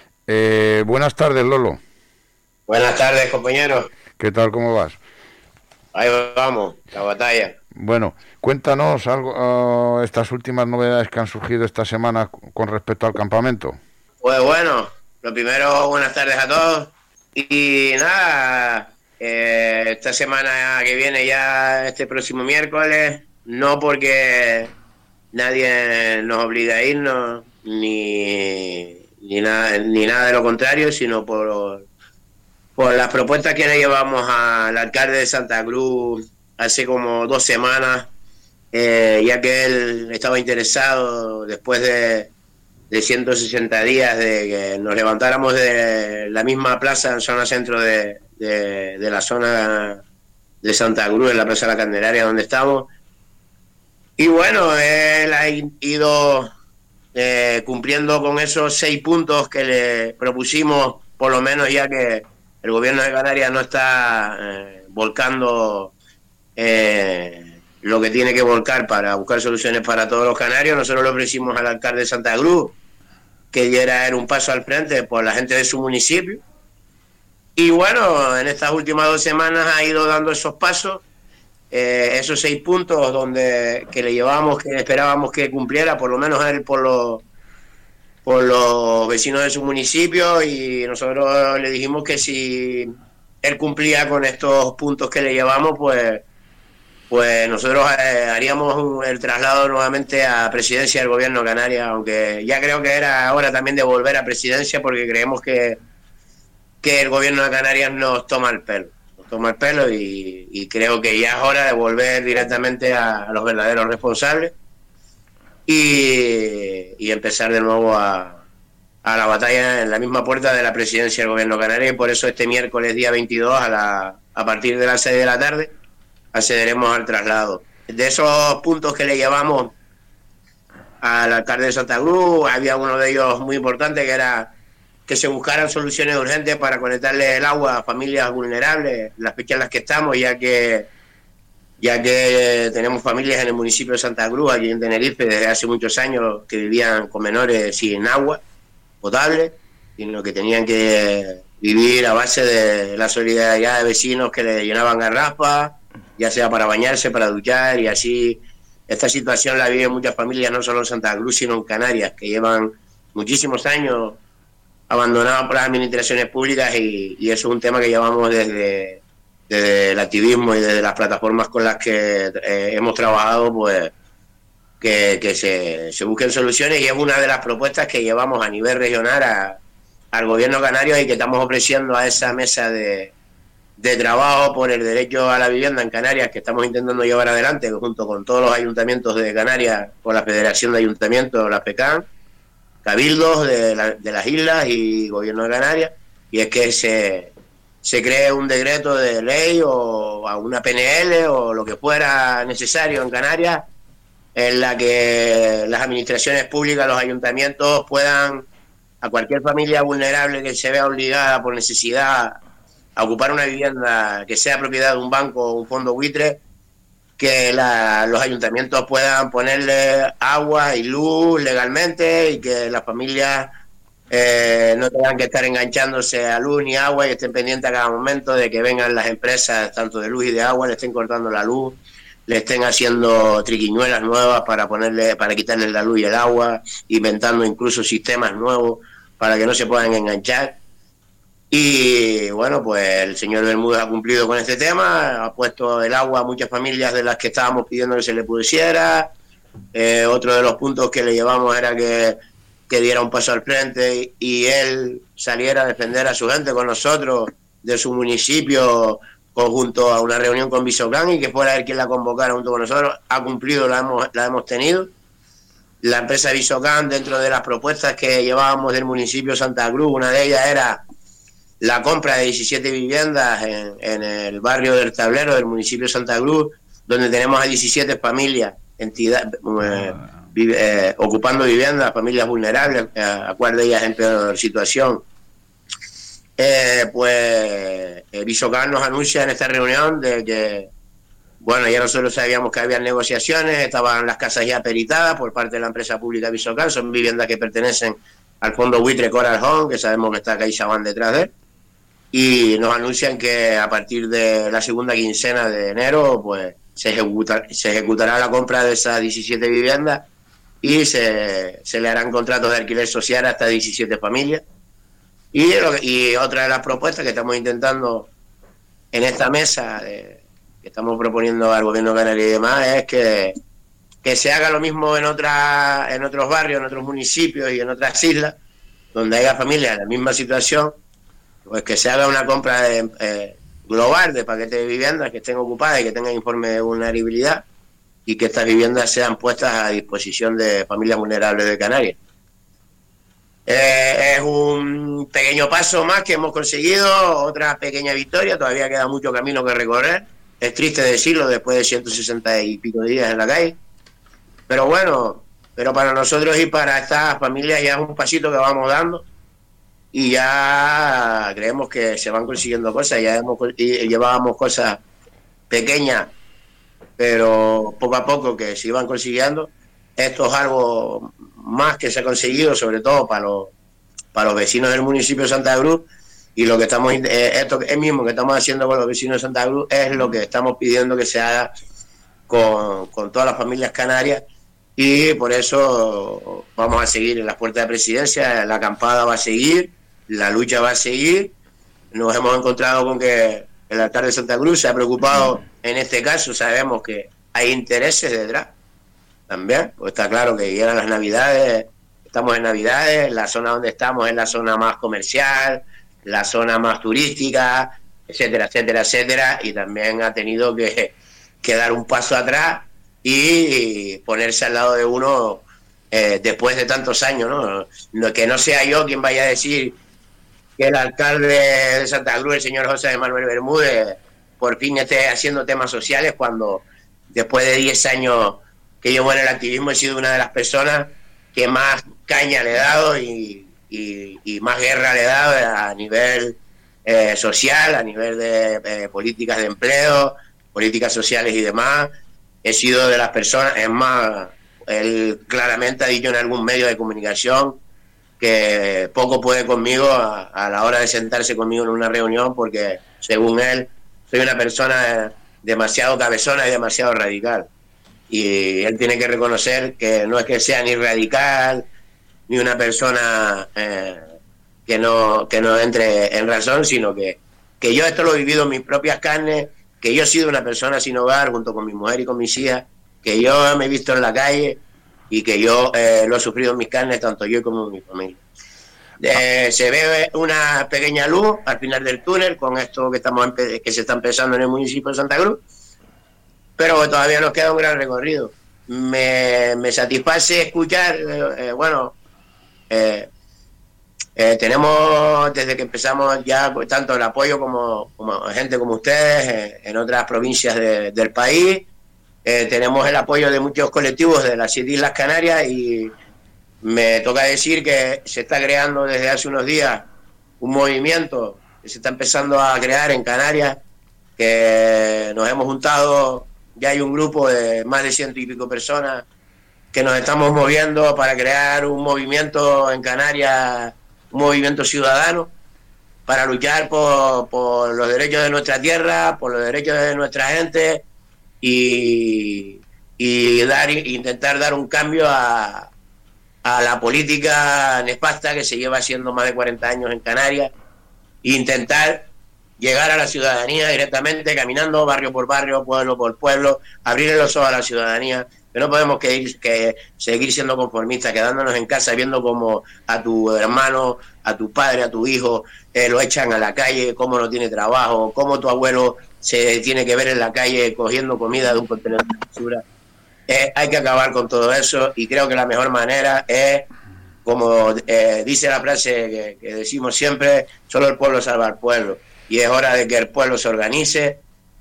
Buenas tardes, Lolo. Buenas tardes, compañeros. ¿Qué tal, cómo vas? Ahí vamos, la batalla. Bueno, cuéntanos algo, estas últimas novedades que han surgido esta semana con respecto al campamento. Pues bueno, lo primero, buenas tardes a todos. Y nada, esta semana que viene ya, este próximo miércoles, no porque nadie nos obliga a irnos, ni nada de lo contrario, sino por las propuestas que le llevamos al alcalde de Santa Cruz hace como 2 semanas, ya que él estaba interesado después de 160 días de que nos levantáramos de la misma plaza en zona centro de la zona de Santa Cruz, en la Plaza de la Candelaria donde estamos. Y bueno, él ha ido cumpliendo con esos 6 puntos que le propusimos, por lo menos, ya que el gobierno de Canarias no está volcando lo que tiene que volcar para buscar soluciones para todos los canarios. Nosotros le ofrecimos al alcalde de Santa Cruz que diera un paso al frente por la gente de su municipio. Y bueno, en estas últimas 2 semanas ha ido dando esos pasos, esos 6 puntos que le llevábamos, que esperábamos que cumpliera, por lo menos él por los vecinos de su municipio, y nosotros le dijimos que si él cumplía con estos puntos que le llevamos, pues nosotros haríamos el traslado nuevamente a presidencia del gobierno de Canarias, aunque ya creo que era hora también de volver a presidencia, porque creemos que el gobierno de Canarias nos toma el pelo y creo que ya es hora de volver directamente a los verdaderos responsables y empezar de nuevo a la batalla en la misma puerta de la presidencia del gobierno de Canarias. Y por eso este miércoles día 22 a partir de las 6 de la tarde accederemos al traslado. De esos puntos que le llevamos al alcalde de Santa Cruz, había uno de ellos muy importante, que era que se buscaran soluciones urgentes para conectarle el agua a familias vulnerables, las fechas en las que estamos, ya que tenemos familias en el municipio de Santa Cruz, aquí en Tenerife, desde hace muchos años, que vivían con menores sin agua potable, sino que tenían que vivir a base de la solidaridad de vecinos que le llenaban garrafas, ya sea para bañarse, para duchar, y así. Esta situación la viven muchas familias, no solo en Santa Cruz, sino en Canarias, que llevan muchísimos años abandonados por las administraciones públicas, y eso es un tema que llevamos desde el activismo y desde las plataformas con las que hemos trabajado, pues que se busquen soluciones, y es una de las propuestas que llevamos a nivel regional al gobierno canario y que estamos ofreciendo a esa mesa de trabajo por el derecho a la vivienda en Canarias, que estamos intentando llevar adelante junto con todos los ayuntamientos de Canarias, con la Federación de Ayuntamientos, la FECAN, cabildos de las islas y gobierno de Canarias. y es que se cree un decreto de ley o a una PNL o lo que fuera necesario en Canarias, en la que las administraciones públicas, los ayuntamientos puedan, a cualquier familia vulnerable que se vea obligada por necesidad a ocupar una vivienda que sea propiedad de un banco o un fondo buitre, que los ayuntamientos puedan ponerle agua y luz legalmente y que las familias no tengan que estar enganchándose a luz ni agua y estén pendientes a cada momento de que vengan las empresas tanto de luz y de agua, le estén cortando la luz, le estén haciendo triquiñuelas nuevas para quitarles la luz y el agua, inventando incluso sistemas nuevos para que no se puedan enganchar. Y bueno, pues el señor Bermúdez ha cumplido con este tema, ha puesto el agua a muchas familias de las que estábamos pidiendo que se le pusiera. Otro de los puntos que le llevamos era que diera un paso al frente y él saliera a defender a su gente con nosotros de su municipio junto a una reunión con Visocán y que fuera él quien la convocara junto con nosotros. Ha cumplido, la hemos tenido. La empresa Visocán, dentro de las propuestas que llevábamos del municipio de Santa Cruz, una de ellas era la compra de 17 viviendas en el barrio del Tablero del municipio de Santa Cruz, donde tenemos a 17 familias, ocupando viviendas, familias vulnerables, a cual de ellas en peor situación. Pues Visocán nos anuncia en esta reunión de que, bueno, ya nosotros sabíamos que había negociaciones, estaban las casas ya peritadas por parte de la empresa pública Visocán, son viviendas que pertenecen al fondo buitre Coral Home, que sabemos que está CaixaBank detrás de él, y nos anuncian que a partir de la segunda quincena de enero pues se ejecutará la compra de esas 17 viviendas y se le harán contratos de alquiler social a estas 17 familias. Y otra de las propuestas que estamos intentando en esta mesa, que estamos proponiendo al gobierno canario y demás, es que se haga lo mismo en otros barrios, en otros municipios y en otras islas, donde haya familias en la misma situación, pues que se haga una compra global de paquetes de viviendas que estén ocupadas y que tengan informe de vulnerabilidad y que estas viviendas sean puestas a disposición de familias vulnerables de Canarias. Es un pequeño paso más que hemos conseguido, otra pequeña victoria, todavía queda mucho camino que recorrer, es triste decirlo después de 160 y pico días en la calle, pero bueno, pero para nosotros y para estas familias ya es un pasito que vamos dando y ya creemos que se van consiguiendo cosas, llevábamos cosas pequeñas, pero poco a poco que se iban consiguiendo. Esto es algo más que se ha conseguido, sobre todo para los vecinos del municipio de Santa Cruz, y lo que estamos esto es mismo que estamos haciendo con los vecinos de Santa Cruz es lo que estamos pidiendo que se haga con todas las familias canarias, y por eso vamos a seguir en las puertas de presidencia, la acampada va a seguir, la lucha va a seguir. Nos hemos encontrado con que el alcalde de Santa Cruz se ha preocupado en este caso, sabemos que hay intereses detrás también, pues está claro que llegan las Navidades, estamos en Navidades, la zona donde estamos es la zona más comercial, la zona más turística, etcétera, etcétera, etcétera, y también ha tenido que dar un paso atrás y ponerse al lado de uno después de tantos años, ¿no? Que no sea yo quien vaya a decir que el alcalde de Santa Cruz, el señor José Manuel Bermúdez, por fin esté haciendo temas sociales, cuando después de 10 años que llevo en el activismo he sido una de las personas que más caña le he dado y más guerra le he dado a nivel social, a nivel de políticas de empleo, políticas sociales y demás. He sido de las personas, es más, él claramente ha dicho en algún medio de comunicación que poco puede conmigo a la hora de sentarse conmigo en una reunión, porque según él soy una persona demasiado cabezona y demasiado radical, y él tiene que reconocer que no es que sea ni radical ni una persona que no entre en razón, sino que yo esto lo he vivido en mis propias carnes, que yo he sido una persona sin hogar junto con mi mujer y con mis hijas, que yo me he visto en la calle y que yo lo he sufrido en mis carnes, tanto yo como mi familia. Se ve una pequeña luz al final del túnel con esto que se está empezando en el municipio de Santa Cruz, pero todavía nos queda un gran recorrido. Me satisface escuchar, Tenemos, desde que empezamos ya, pues, tanto el apoyo como gente como ustedes en otras provincias del país. Tenemos el apoyo de muchos colectivos de las 7 Islas Canarias y me toca decir que se está creando desde hace unos días un movimiento que se está empezando a crear en Canarias, que nos hemos juntado, ya hay un grupo de más de 100 y pico personas que nos estamos moviendo para crear un movimiento en Canarias, un movimiento ciudadano, para luchar por los derechos de nuestra tierra, por los derechos de nuestra gente y intentar dar un cambio a la política nefasta que se lleva haciendo más de 40 años en Canarias, e intentar llegar a la ciudadanía directamente, caminando barrio por barrio, pueblo por pueblo, abrirle los ojos a la ciudadanía, que no podemos seguir siendo conformistas, quedándonos en casa viendo cómo a tu hermano, a tu padre, a tu hijo lo echan a la calle, cómo no tiene trabajo, cómo tu abuelo se tiene que ver en la calle cogiendo comida de un contenedor de basura. Hay que acabar con todo eso y creo que la mejor manera es, como dice la frase que decimos siempre, solo el pueblo salva al pueblo. Y es hora de que el pueblo se organice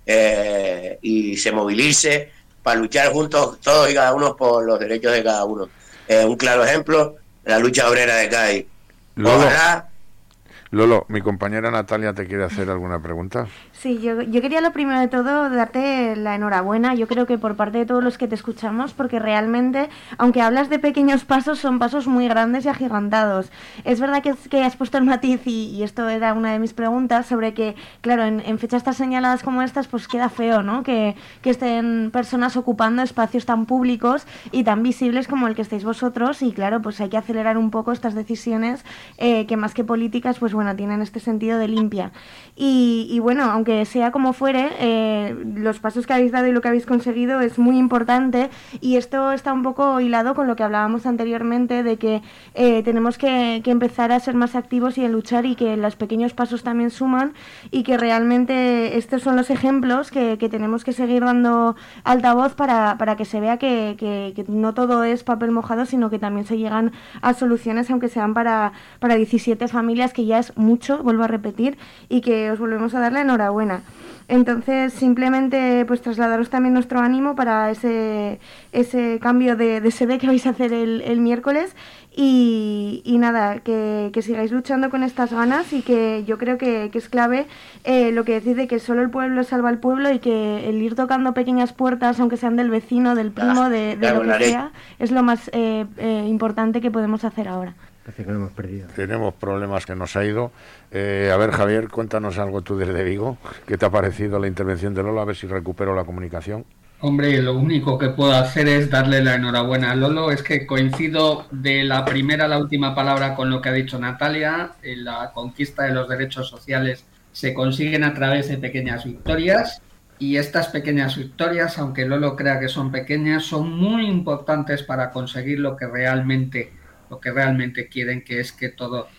y se movilice para luchar juntos todos y cada uno por los derechos de cada uno. Un claro ejemplo, la lucha obrera de Cádiz. Ojalá. Lolo, mi compañera Natalia te quiere hacer alguna pregunta. Sí, yo quería lo primero de todo darte la enhorabuena, yo creo que por parte de todos los que te escuchamos, porque realmente, aunque hablas de pequeños pasos, son pasos muy grandes y agigantados. Es verdad que has puesto el matiz, y esto era una de mis preguntas, sobre que, claro, en fechas tan señaladas como estas, pues queda feo, ¿no? Que estén personas ocupando espacios tan públicos y tan visibles como el que estáis vosotros, y claro, pues hay que acelerar un poco estas decisiones que más que políticas, pues bueno, tienen este sentido de limpia. Y bueno, aunque sea como fuere, los pasos que habéis dado y lo que habéis conseguido es muy importante, y esto está un poco hilado con lo que hablábamos anteriormente de que tenemos que empezar a ser más activos y a luchar, y que los pequeños pasos también suman, y que realmente estos son los ejemplos que tenemos que seguir dando altavoz para que se vea que no todo es papel mojado, sino que también se llegan a soluciones, aunque sean para 17 familias, que ya es mucho, vuelvo a repetir, y que os volvemos a dar la enhorabuena. Entonces, simplemente pues trasladaros también nuestro ánimo para ese cambio de sede que vais a hacer el miércoles, y nada, que sigáis luchando con estas ganas, y que yo creo que es clave lo que decís de que solo el pueblo salva al pueblo, y que el ir tocando pequeñas puertas, aunque sean del vecino, del primo, de lo que sea, es lo más importante que podemos hacer ahora. Parece que lo hemos perdido. Tenemos problemas, que nos ha ido. A ver, Javier, cuéntanos algo tú desde Vigo. ¿Qué te ha parecido la intervención de Lolo? A ver si recupero la comunicación. Hombre, lo único que puedo hacer es darle la enhorabuena a Lolo. Es que coincido de la primera a la última palabra con lo que ha dicho Natalia. La conquista de los derechos sociales se consiguen a través de pequeñas victorias, y estas pequeñas victorias, aunque Lolo crea que son pequeñas, son muy importantes para conseguir lo que realmente quieren, que es que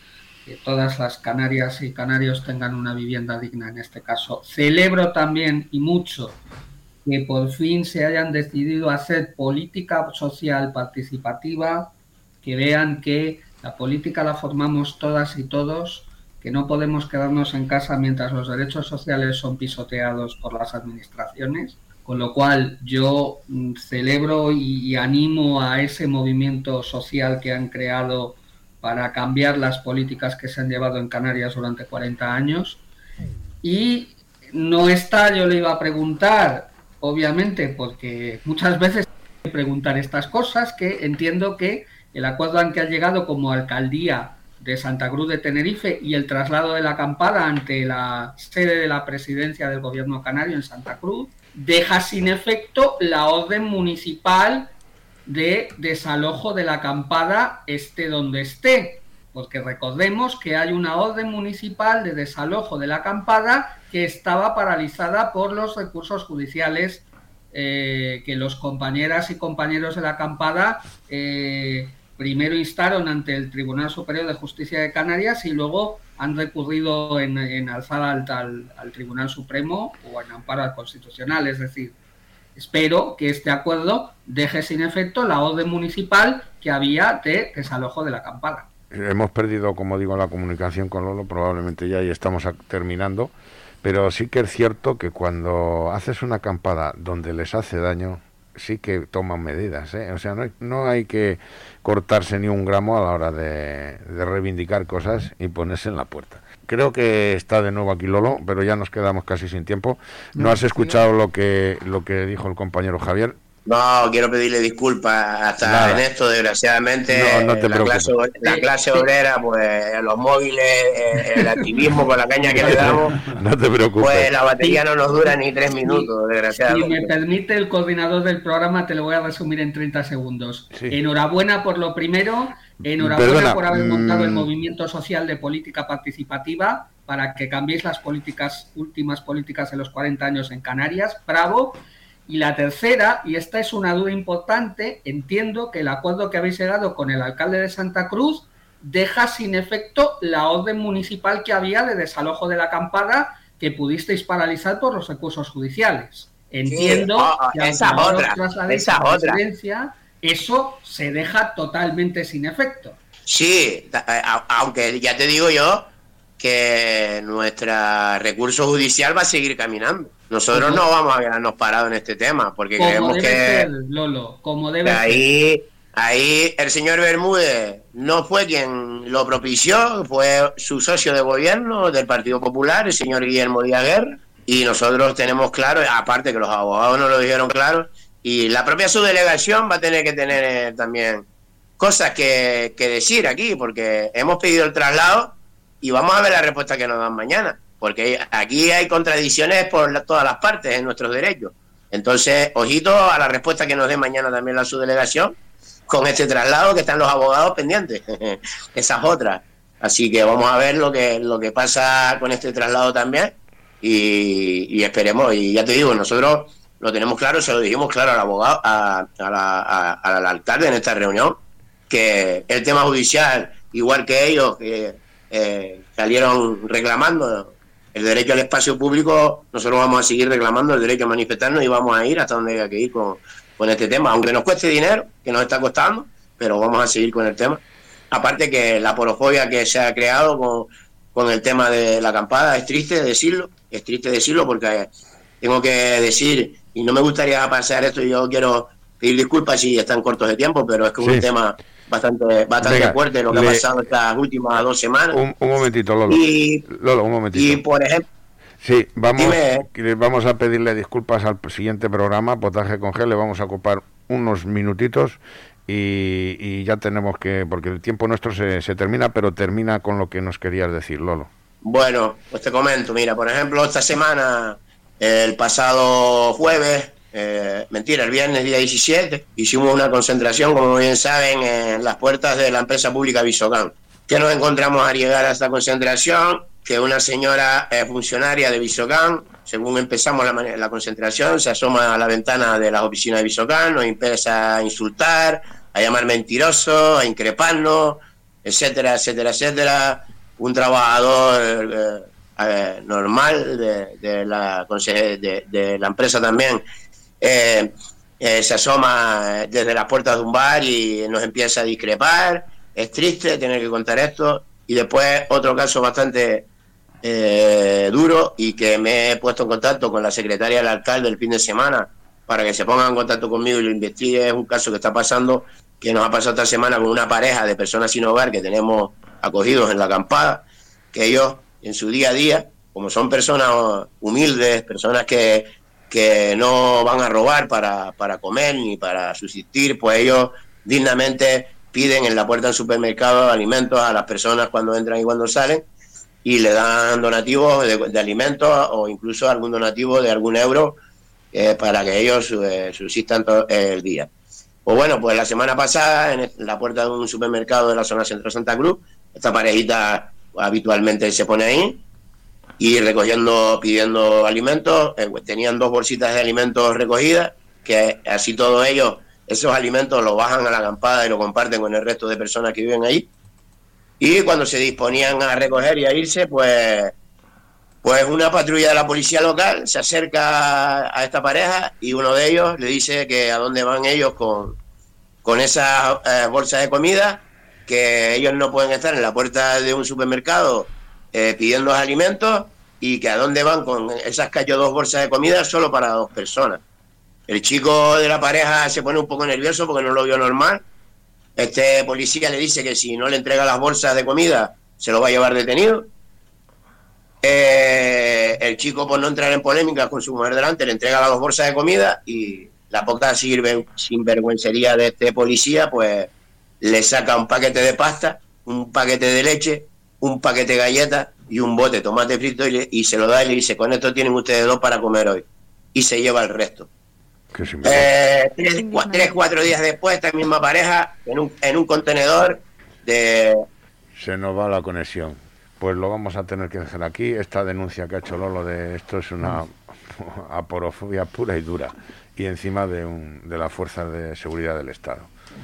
todas las canarias y canarios tengan una vivienda digna en este caso. Celebro también, y mucho, que por fin se hayan decidido hacer política social participativa, que vean que la política la formamos todas y todos, que no podemos quedarnos en casa mientras los derechos sociales son pisoteados por las administraciones. Con lo cual yo celebro y animo a ese movimiento social que han creado para cambiar las políticas que se han llevado en Canarias durante 40 años. Y no está, yo le iba a preguntar, obviamente, porque muchas veces hay que preguntar estas cosas, que entiendo que el acuerdo al que han llegado como alcaldía de Santa Cruz de Tenerife y el traslado de la acampada ante la sede de la presidencia del gobierno canario en Santa Cruz, deja sin efecto la orden municipal de desalojo de la acampada esté donde esté, porque recordemos que hay una orden municipal de desalojo de la acampada que estaba paralizada por los recursos judiciales que los compañeras y compañeros de la acampada primero instaron ante el Tribunal Superior de Justicia de Canarias, y luego han recurrido en alzada alta al Tribunal Supremo o en amparo al Constitucional. Es decir, espero que este acuerdo deje sin efecto la orden municipal que había de desalojo de la acampada. hemos perdido, como digo, la comunicación con Lolo, probablemente ya y estamos terminando, pero sí que es cierto que cuando haces una acampada donde les hace daño, sí que toman medidas, ¿eh? O sea, no hay que cortarse ni un gramo a la hora de reivindicar cosas y ponerse en la puerta. Creo que está de nuevo aquí Lolo, pero ya nos quedamos casi sin tiempo. ¿No has escuchado lo que dijo el compañero Javier? No, quiero pedirle disculpas hasta Nada. en esto, desgraciadamente, No te preocupes. la clase obrera, pues los móviles, el activismo con la caña que le damos, No te preocupes. pues la batería no nos dura ni 3 minutos, Si desgraciadamente. me permite el coordinador del programa, te lo voy a resumir en 30 segundos. Sí. Enhorabuena por lo primero, enhorabuena Perdona, por haber montado el movimiento social de política participativa para que cambiéis las últimas políticas de los 40 años en Canarias. Bravo. Y la tercera, y esta es una duda importante, entiendo que el acuerdo que habéis llegado con el alcalde de Santa Cruz deja sin efecto la orden municipal que había de desalojo de la acampada que pudisteis paralizar por los recursos judiciales. Entiendo que esa aunque ahora otra, os trasladéis esa a la otra. residencia, eso se deja totalmente sin efecto. Sí, aunque ya te digo yo que nuestro recurso judicial va a seguir caminando. Nosotros no vamos a quedarnos parados en este tema, porque Como creemos debe que ser, Lolo, como debe ser. ahí el señor Bermúdez no fue quien lo propició, fue su socio de gobierno del Partido Popular, el señor Guillermo Díaz Guerra, y nosotros tenemos claro, aparte que los abogados nos lo dijeron claro, y la propia subdelegación va a tener que tener también cosas que decir aquí, porque hemos pedido el traslado y vamos a ver la respuesta que nos dan mañana, porque aquí hay contradicciones por todas las partes en nuestros derechos. Entonces, ojito a la respuesta que nos dé mañana también la subdelegación con este traslado, que están los abogados pendientes. Esas otras. Así que vamos a ver lo que pasa con este traslado también y esperemos. Y ya te digo, nosotros lo tenemos claro, se lo dijimos claro al abogado, al alcalde en esta reunión, que el tema judicial, igual que ellos que salieron reclamando el derecho al espacio público, nosotros vamos a seguir reclamando el derecho a manifestarnos y vamos a ir hasta donde haya que ir con este tema, aunque nos cueste dinero, que nos está costando, pero vamos a seguir con el tema. Aparte que la porofobia que se ha creado con el tema de la acampada, es triste decirlo porque tengo que decir, y no me gustaría pasar esto, y yo quiero pedir disculpas si están cortos de tiempo, pero es que es un tema bastante Venga, fuerte lo que ha pasado estas últimas 2 semanas. Un momentito, Lolo. Lolo, un momentito. Y por ejemplo, sí, vamos a pedirle disculpas al siguiente programa, Potaje con G, le vamos a ocupar unos minutitos y ya tenemos que, porque el tiempo nuestro se termina, pero termina con lo que nos querías decir, Lolo. Bueno, pues te comento, mira, por ejemplo, esta semana, el pasado jueves, el viernes día 17, hicimos una concentración, como bien saben, en las puertas de la empresa pública Visocam. ¿Qué nos encontramos al llegar a esta concentración? Que una señora funcionaria de Visocam, según empezamos la concentración, se asoma a la ventana de las oficinas de Visocam, nos empieza a insultar, a llamar mentirosos, a increparnos, etcétera, etcétera, etcétera. Un trabajador normal de la empresa también se asoma desde las puertas de un bar y nos empieza a discrepar. Es triste tener que contar esto. Y después otro caso bastante duro, y que me he puesto en contacto con la secretaria del alcalde el fin de semana para que se pongan en contacto conmigo y lo investigue. Es un caso que está pasando, que nos ha pasado esta semana con una pareja de personas sin hogar que tenemos acogidos en la acampada, que ellos en su día a día, como son personas humildes, personas que no van a robar para comer ni para subsistir, pues ellos dignamente piden en la puerta del supermercado alimentos a las personas cuando entran y cuando salen, y le dan donativos de alimentos o incluso algún donativo de algún euro para que ellos subsistan todo el día. Pues bueno, pues la semana pasada, en la puerta de un supermercado de la zona centro de Santa Cruz, esta parejita habitualmente se pone ahí y pidiendo alimentos. Tenían 2 bolsitas de alimentos recogidas, que así todos ellos, esos alimentos los bajan a la acampada y lo comparten con el resto de personas que viven ahí. Y cuando se disponían a recoger y a irse, pues una patrulla de la policía local se acerca a esta pareja y uno de ellos le dice que a dónde van ellos con esas bolsas de comida, que ellos no pueden estar en la puerta de un supermercado pidiendo los alimentos, y que a dónde van con esas cayó 2 bolsas de comida solo para 2 personas. El chico de la pareja se pone un poco nervioso porque no lo vio normal. Este policía le dice que si no le entrega las bolsas de comida se lo va a llevar detenido. El chico, por no entrar en polémicas con su mujer delante, le entrega las 2 bolsas de comida, y la poca sinvergüencería de este policía pues le saca un paquete de pasta, un paquete de leche, un paquete de galletas y un bote de tomate frito, y se lo da y le dice: con esto tienen ustedes 2 para comer hoy, y se lleva el resto. 3-4 días después, esta misma pareja en un contenedor de... Se nos va la conexión. Pues lo vamos a tener que dejar aquí. Esta denuncia que ha hecho Lolo de esto es una aporofobia pura y dura, y encima de las fuerzas de seguridad del Estado.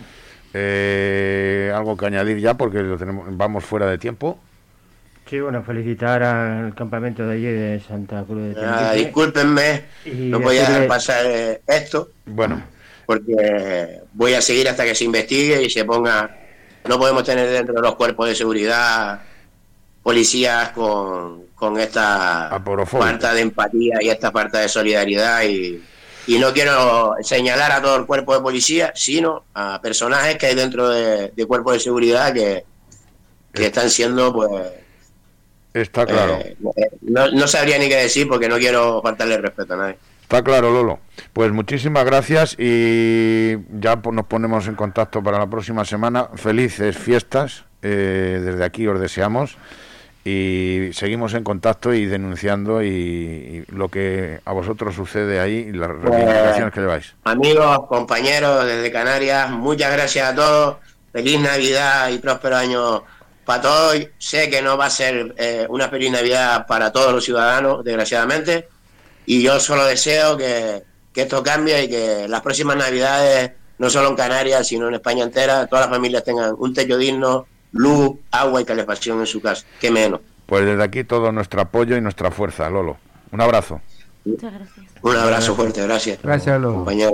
Algo que añadir ya, porque vamos fuera de tiempo. Sí, bueno, felicitar al campamento de allí de Santa Cruz de Tenerife. Discúlpenme, no voy a dejar pasar esto. Bueno, porque voy a seguir hasta que se investigue y se ponga. No podemos tener dentro de los cuerpos de seguridad policías con esta falta de empatía y esta falta de solidaridad, y no quiero señalar a todo el cuerpo de policía, sino a personajes que hay dentro de cuerpos de seguridad que están siendo, pues... Está claro. No sabría ni qué decir, porque no quiero faltarle respeto a nadie. Está claro, Lolo. Pues muchísimas gracias, y ya nos ponemos en contacto para la próxima semana. Felices fiestas, desde aquí os deseamos, y seguimos en contacto y denunciando y lo que a vosotros sucede ahí y las reivindicaciones que lleváis. Amigos, compañeros desde Canarias, muchas gracias a todos. Feliz Navidad y próspero año para todos. Sé que no va a ser una feliz Navidad para todos los ciudadanos, desgraciadamente, y yo solo deseo que esto cambie y que las próximas Navidades, no solo en Canarias, sino en España entera, todas las familias tengan un techo digno, luz, agua y calefacción en su casa, que menos. Pues desde aquí todo nuestro apoyo y nuestra fuerza, Lolo. Un abrazo. Muchas gracias. Un abrazo fuerte, gracias. Gracias, Lolo. Compañeros.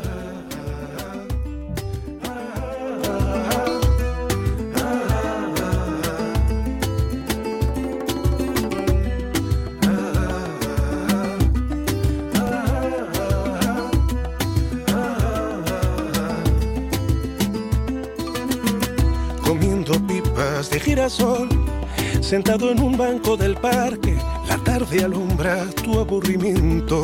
De girasol, sentado en un banco del parque, la tarde alumbra tu aburrimiento.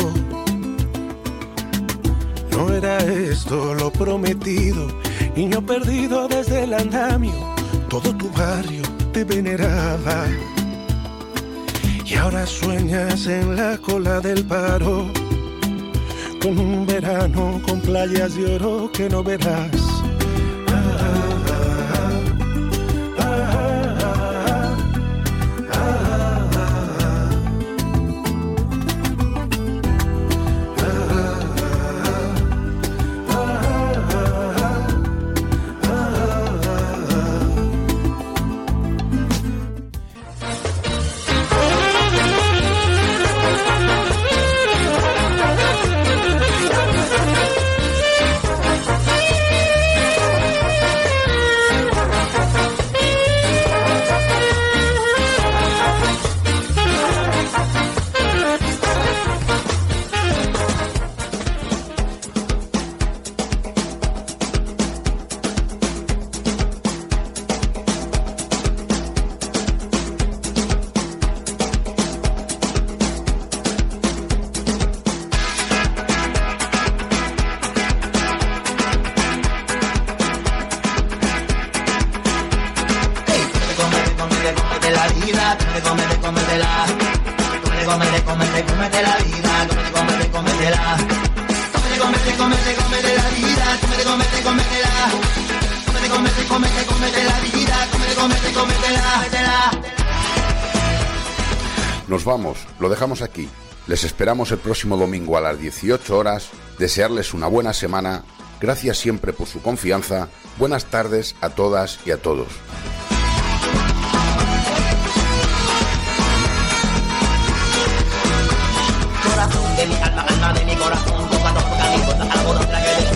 No era esto lo prometido, niño perdido desde el andamio, todo tu barrio te veneraba. Y ahora sueñas en la cola del paro, con un verano con playas de oro que no verás. Nos vamos, lo dejamos aquí. Les esperamos el próximo domingo a las 18 horas. Desearles una buena semana. Gracias siempre por su confianza. Buenas tardes a todas y a todos. Corazón de mi alma, alma de mi corazón, tú cuando juegas mi cosa, algo no traje de